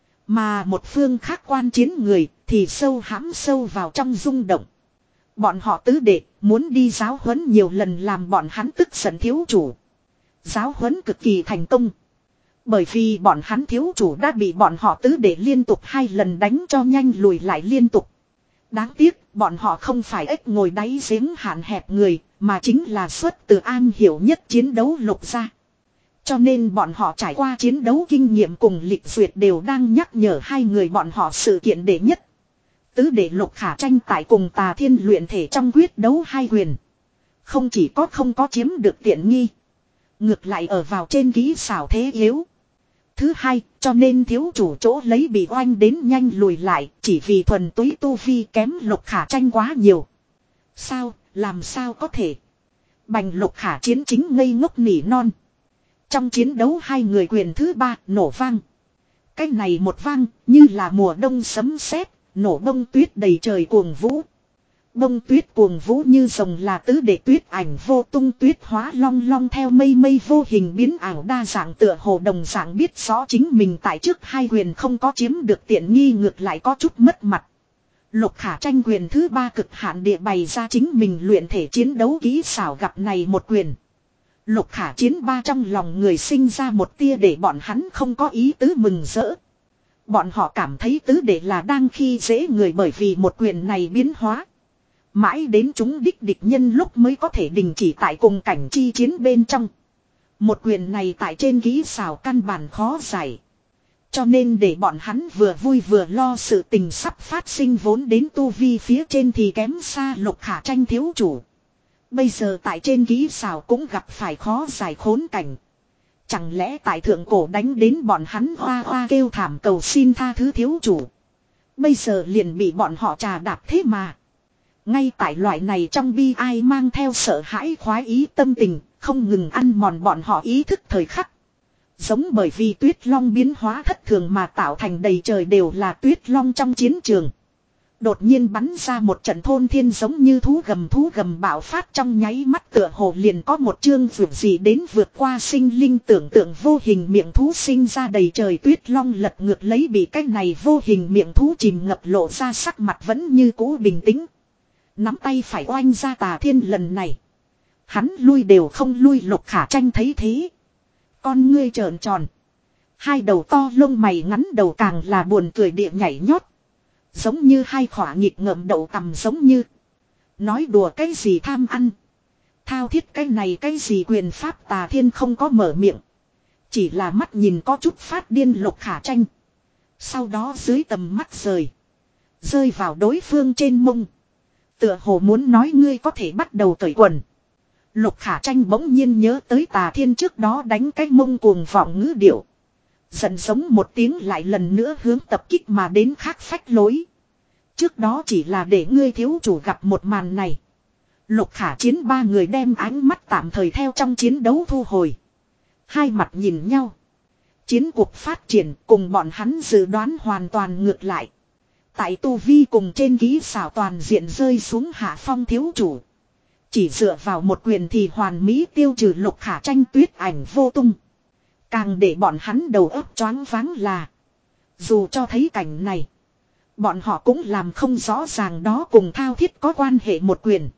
Mà một phương khác quan chiến người thì sâu hãm sâu vào trong rung động. Bọn họ tứ đệ muốn đi giáo huấn nhiều lần làm bọn hắn tức giận thiếu chủ. Giáo huấn cực kỳ thành công. Bởi vì bọn hắn thiếu chủ đã bị bọn họ tứ đệ liên tục hai lần đánh cho nhanh lùi lại liên tục. Đáng tiếc bọn họ không phải ếch ngồi đáy giếng hạn hẹp người, mà chính là xuất từ an hiểu nhất chiến đấu Lục gia. Cho nên bọn họ trải qua chiến đấu kinh nghiệm cùng lịch duyệt đều đang nhắc nhở hai người bọn họ sự kiện đệ nhất. Tứ đệ Lục Khả Tranh tại cùng Tà Thiên luyện thể trong quyết đấu hai quyền. Không chỉ có không có chiếm được tiện nghi, ngược lại ở vào trên kỹ xảo thế yếu. Thứ hai, cho nên thiếu chủ chỗ lấy bị oanh đến nhanh lùi lại, chỉ vì thuần túy tu vi kém Lục Khả Tranh quá nhiều. Sao, làm sao có thể? Bành Lục Khả Chiến chính ngây ngốc nỉ non. Trong chiến đấu hai người quyền thứ ba nổ vang. Cái này một vang như là mùa đông sấm sét, nổ bông tuyết đầy trời cuồng vũ. Bông tuyết cuồng vũ như rồng là tứ đệ tuyết ảnh vô tung tuyết hóa long long theo mây mây vô hình biến ảo đa dạng tựa hồ đồng dạng biết rõ chính mình tại trước hai quyền không có chiếm được tiện nghi, ngược lại có chút mất mặt. Lục Khả Tranh quyền thứ ba cực hạn địa bày ra chính mình luyện thể chiến đấu kỹ xảo, gặp này một quyền. Lục Khả Chiến ba trong lòng người sinh ra một tia để bọn hắn không có ý tứ mừng rỡ. Bọn họ cảm thấy tứ đệ là đang khi dễ người, bởi vì một quyền này biến hóa. Mãi đến chúng đích địch nhân lúc mới có thể đình chỉ tại cùng cảnh chi chiến bên trong. Một quyền này tại trên kỹ xảo căn bản khó giải. Cho nên để bọn hắn vừa vui vừa lo sự tình sắp phát sinh, vốn đến tu vi phía trên thì kém xa Lục Khả Tranh thiếu chủ. Bây giờ tại trên kỹ xảo cũng gặp phải khó giải khốn cảnh. Chẳng lẽ tại thượng cổ đánh đến bọn hắn hoa hoa kêu thảm cầu xin tha thứ thiếu chủ. Bây giờ liền bị bọn họ trà đạp thế mà. Ngay tại loại này trong bi ai mang theo sợ hãi khoái ý tâm tình, không ngừng ăn mòn bọn họ ý thức thời khắc. Giống bởi vì tuyết long biến hóa thất thường mà tạo thành đầy trời đều là tuyết long trong chiến trường. Đột nhiên bắn ra một trận thôn thiên giống như thú gầm thú gầm bạo phát trong nháy mắt tựa hồ liền có một chương vượt gì đến vượt qua sinh linh tưởng tượng vô hình miệng thú sinh ra đầy trời tuyết long lật ngược lấy bị cái này vô hình miệng thú chìm ngập lộ ra sắc mặt vẫn như cũ bình tĩnh. Nắm tay phải oanh ra Tà Thiên lần này. Hắn lui đều không lui Lục Khả Tranh thấy thế. Con ngươi trợn tròn. Hai đầu to lông mày ngắn đầu càng là buồn cười địa nhảy nhót. Giống như hai khỏa nghịch ngợm đậu tầm giống như. Nói đùa cái gì tham ăn. Thao thiết cái này cái gì quyền pháp Tà Thiên không có mở miệng. Chỉ là mắt nhìn có chút phát điên Lục Khả Tranh. Sau đó dưới tầm mắt rời. Rơi vào đối phương trên mông. Tựa hồ muốn nói ngươi có thể bắt đầu cởi quần. Lục Khả Tranh bỗng nhiên nhớ tới Tà Thiên trước đó đánh cái mông cuồng vọng ngữ điệu. Giận giống một tiếng lại lần nữa hướng tập kích mà đến khác phách lối. Trước đó chỉ là để ngươi thiếu chủ gặp một màn này. Lục Khả Chiến ba người đem ánh mắt tạm thời theo trong chiến đấu thu hồi. Hai mặt nhìn nhau. Chiến cuộc phát triển cùng bọn hắn dự đoán hoàn toàn ngược lại. Tại tu vi cùng trên kỹ xảo toàn diện rơi xuống hạ phong thiếu chủ. Chỉ dựa vào một quyền thì hoàn mỹ tiêu trừ Lục Khả Tranh tuyết ảnh vô tung. Càng để bọn hắn đầu óc choáng váng là. Dù cho thấy cảnh này. Bọn họ cũng làm không rõ ràng đó cùng thao thiết có quan hệ một quyền.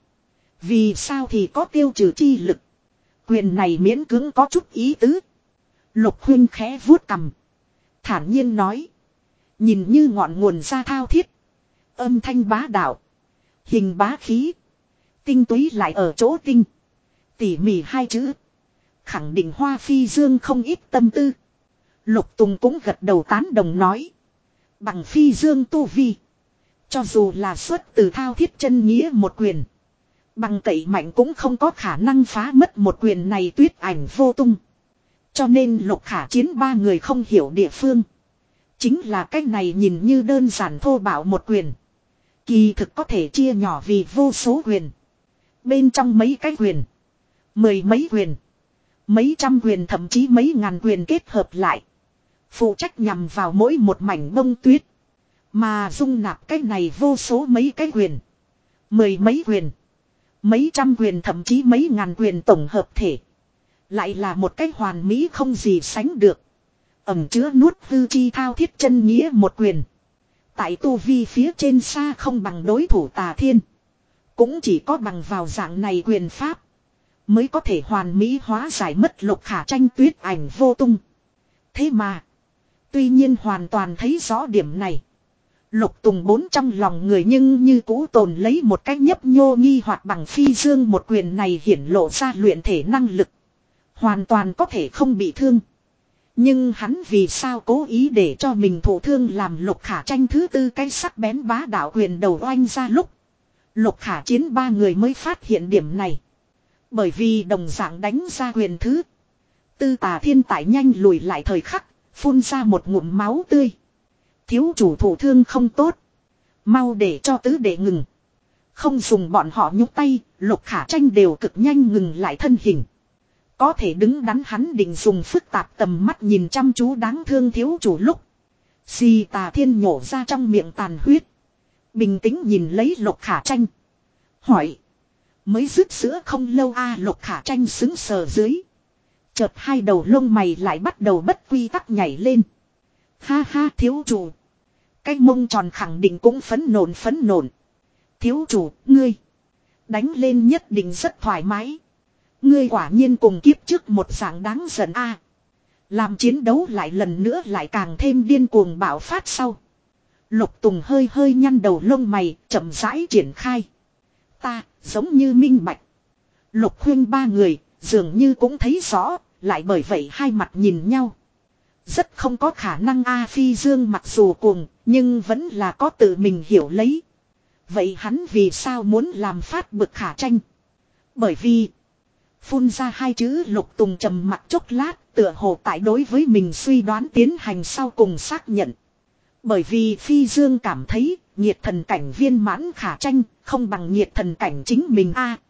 Vì sao thì có tiêu trừ chi lực. Quyền này miễn cưỡng có chút ý tứ. Lục huynh khẽ vuốt cằm. Thản nhiên nói. Nhìn như ngọn nguồn ra thao thiết. Âm thanh bá đạo. Hình bá khí. Tinh túy lại ở chỗ tinh. Tỉ mỉ hai chữ. Khẳng định Hoa Phi Dương không ít tâm tư. Lục Tùng cũng gật đầu tán đồng nói. Bằng Phi Dương tu vi. Cho dù là xuất từ thao thiết chân nghĩa một quyền. Bằng cậy mạnh cũng không có khả năng phá mất một quyền này tuyết ảnh vô tung. Cho nên Lục Khả Chiến ba người không hiểu địa phương. Chính là cái này nhìn như đơn giản thô bạo một quyền. Kỳ thực có thể chia nhỏ vì vô số quyền. Bên trong mấy cái quyền. Mười mấy quyền. Mấy trăm quyền thậm chí mấy ngàn quyền kết hợp lại. Phụ trách nhằm vào mỗi một mảnh bông tuyết. Mà dung nạp cái này vô số mấy cái quyền. Mười mấy quyền. Mấy trăm quyền thậm chí mấy ngàn quyền tổng hợp thể. Lại là một cái hoàn mỹ không gì sánh được. Ẩm chứa nuốt hư chi thao thiết chân nghĩa một quyền. Tại tu vi phía trên xa không bằng đối thủ Tà Thiên. Cũng chỉ có bằng vào dạng này quyền pháp. Mới có thể hoàn mỹ hóa giải mất Lục Khả Tranh tuyết ảnh vô tung. Thế mà. Tuy nhiên hoàn toàn thấy rõ điểm này. Lục Tùng bốn trong lòng người nhưng như cũ tồn lấy một cách nhấp nhô nghi hoặc bằng Phi Dương một quyền này hiển lộ ra luyện thể năng lực. Hoàn toàn có thể không bị thương. Nhưng hắn vì sao cố ý để cho mình thụ thương làm Lục Khả Tranh thứ tư cái sắc bén bá đạo quyền đầu oanh ra lúc. Lục Khả Chiến ba người mới phát hiện điểm này. Bởi vì đồng dạng đánh ra quyền thứ. Tư Tà Thiên tại nhanh lùi lại thời khắc, phun ra một ngụm máu tươi. Thiếu chủ thụ thương không tốt. Mau để cho tứ đệ ngừng. Không dùng bọn họ nhúc tay, Lục Khả Tranh đều cực nhanh ngừng lại thân hình. Có thể đứng đắn hắn định dùng phức tạp tầm mắt nhìn chăm chú đáng thương thiếu chủ lúc. Xì Tà Thiên nhổ ra trong miệng tàn huyết. Bình tĩnh nhìn lấy Lục Khả Tranh. Hỏi. Mới dứt sữa không lâu a à, Lục Khả Tranh xứng sờ dưới. Chợt hai đầu lông mày lại bắt đầu bất quy tắc nhảy lên. Ha ha thiếu chủ. Cái mông tròn khẳng định cũng phấn nộn phấn nộn. Thiếu chủ, ngươi. Đánh lên nhất định rất thoải mái. Ngươi quả nhiên cùng kiếp trước một dạng đáng giận a. À, làm chiến đấu lại lần nữa lại càng thêm điên cuồng bạo phát sau. Lục Tùng hơi hơi nhăn đầu lông mày, chậm rãi triển khai. Ta, giống như minh bạch. Lục huynh ba người, dường như cũng thấy rõ, lại bởi vậy hai mặt nhìn nhau. Rất không có khả năng A Phi Dương mặc dù cuồng, nhưng vẫn là có tự mình hiểu lấy. Vậy hắn vì sao muốn làm phát bực Khả Tranh? Bởi vì phun ra hai chữ Lục Tùng trầm mặc chốc lát, tựa hồ tại đối với mình suy đoán tiến hành sau cùng xác nhận. Bởi vì Phi Dương cảm thấy nhiệt thần cảnh viên mãn Khả Tranh không bằng nhiệt thần cảnh chính mình a.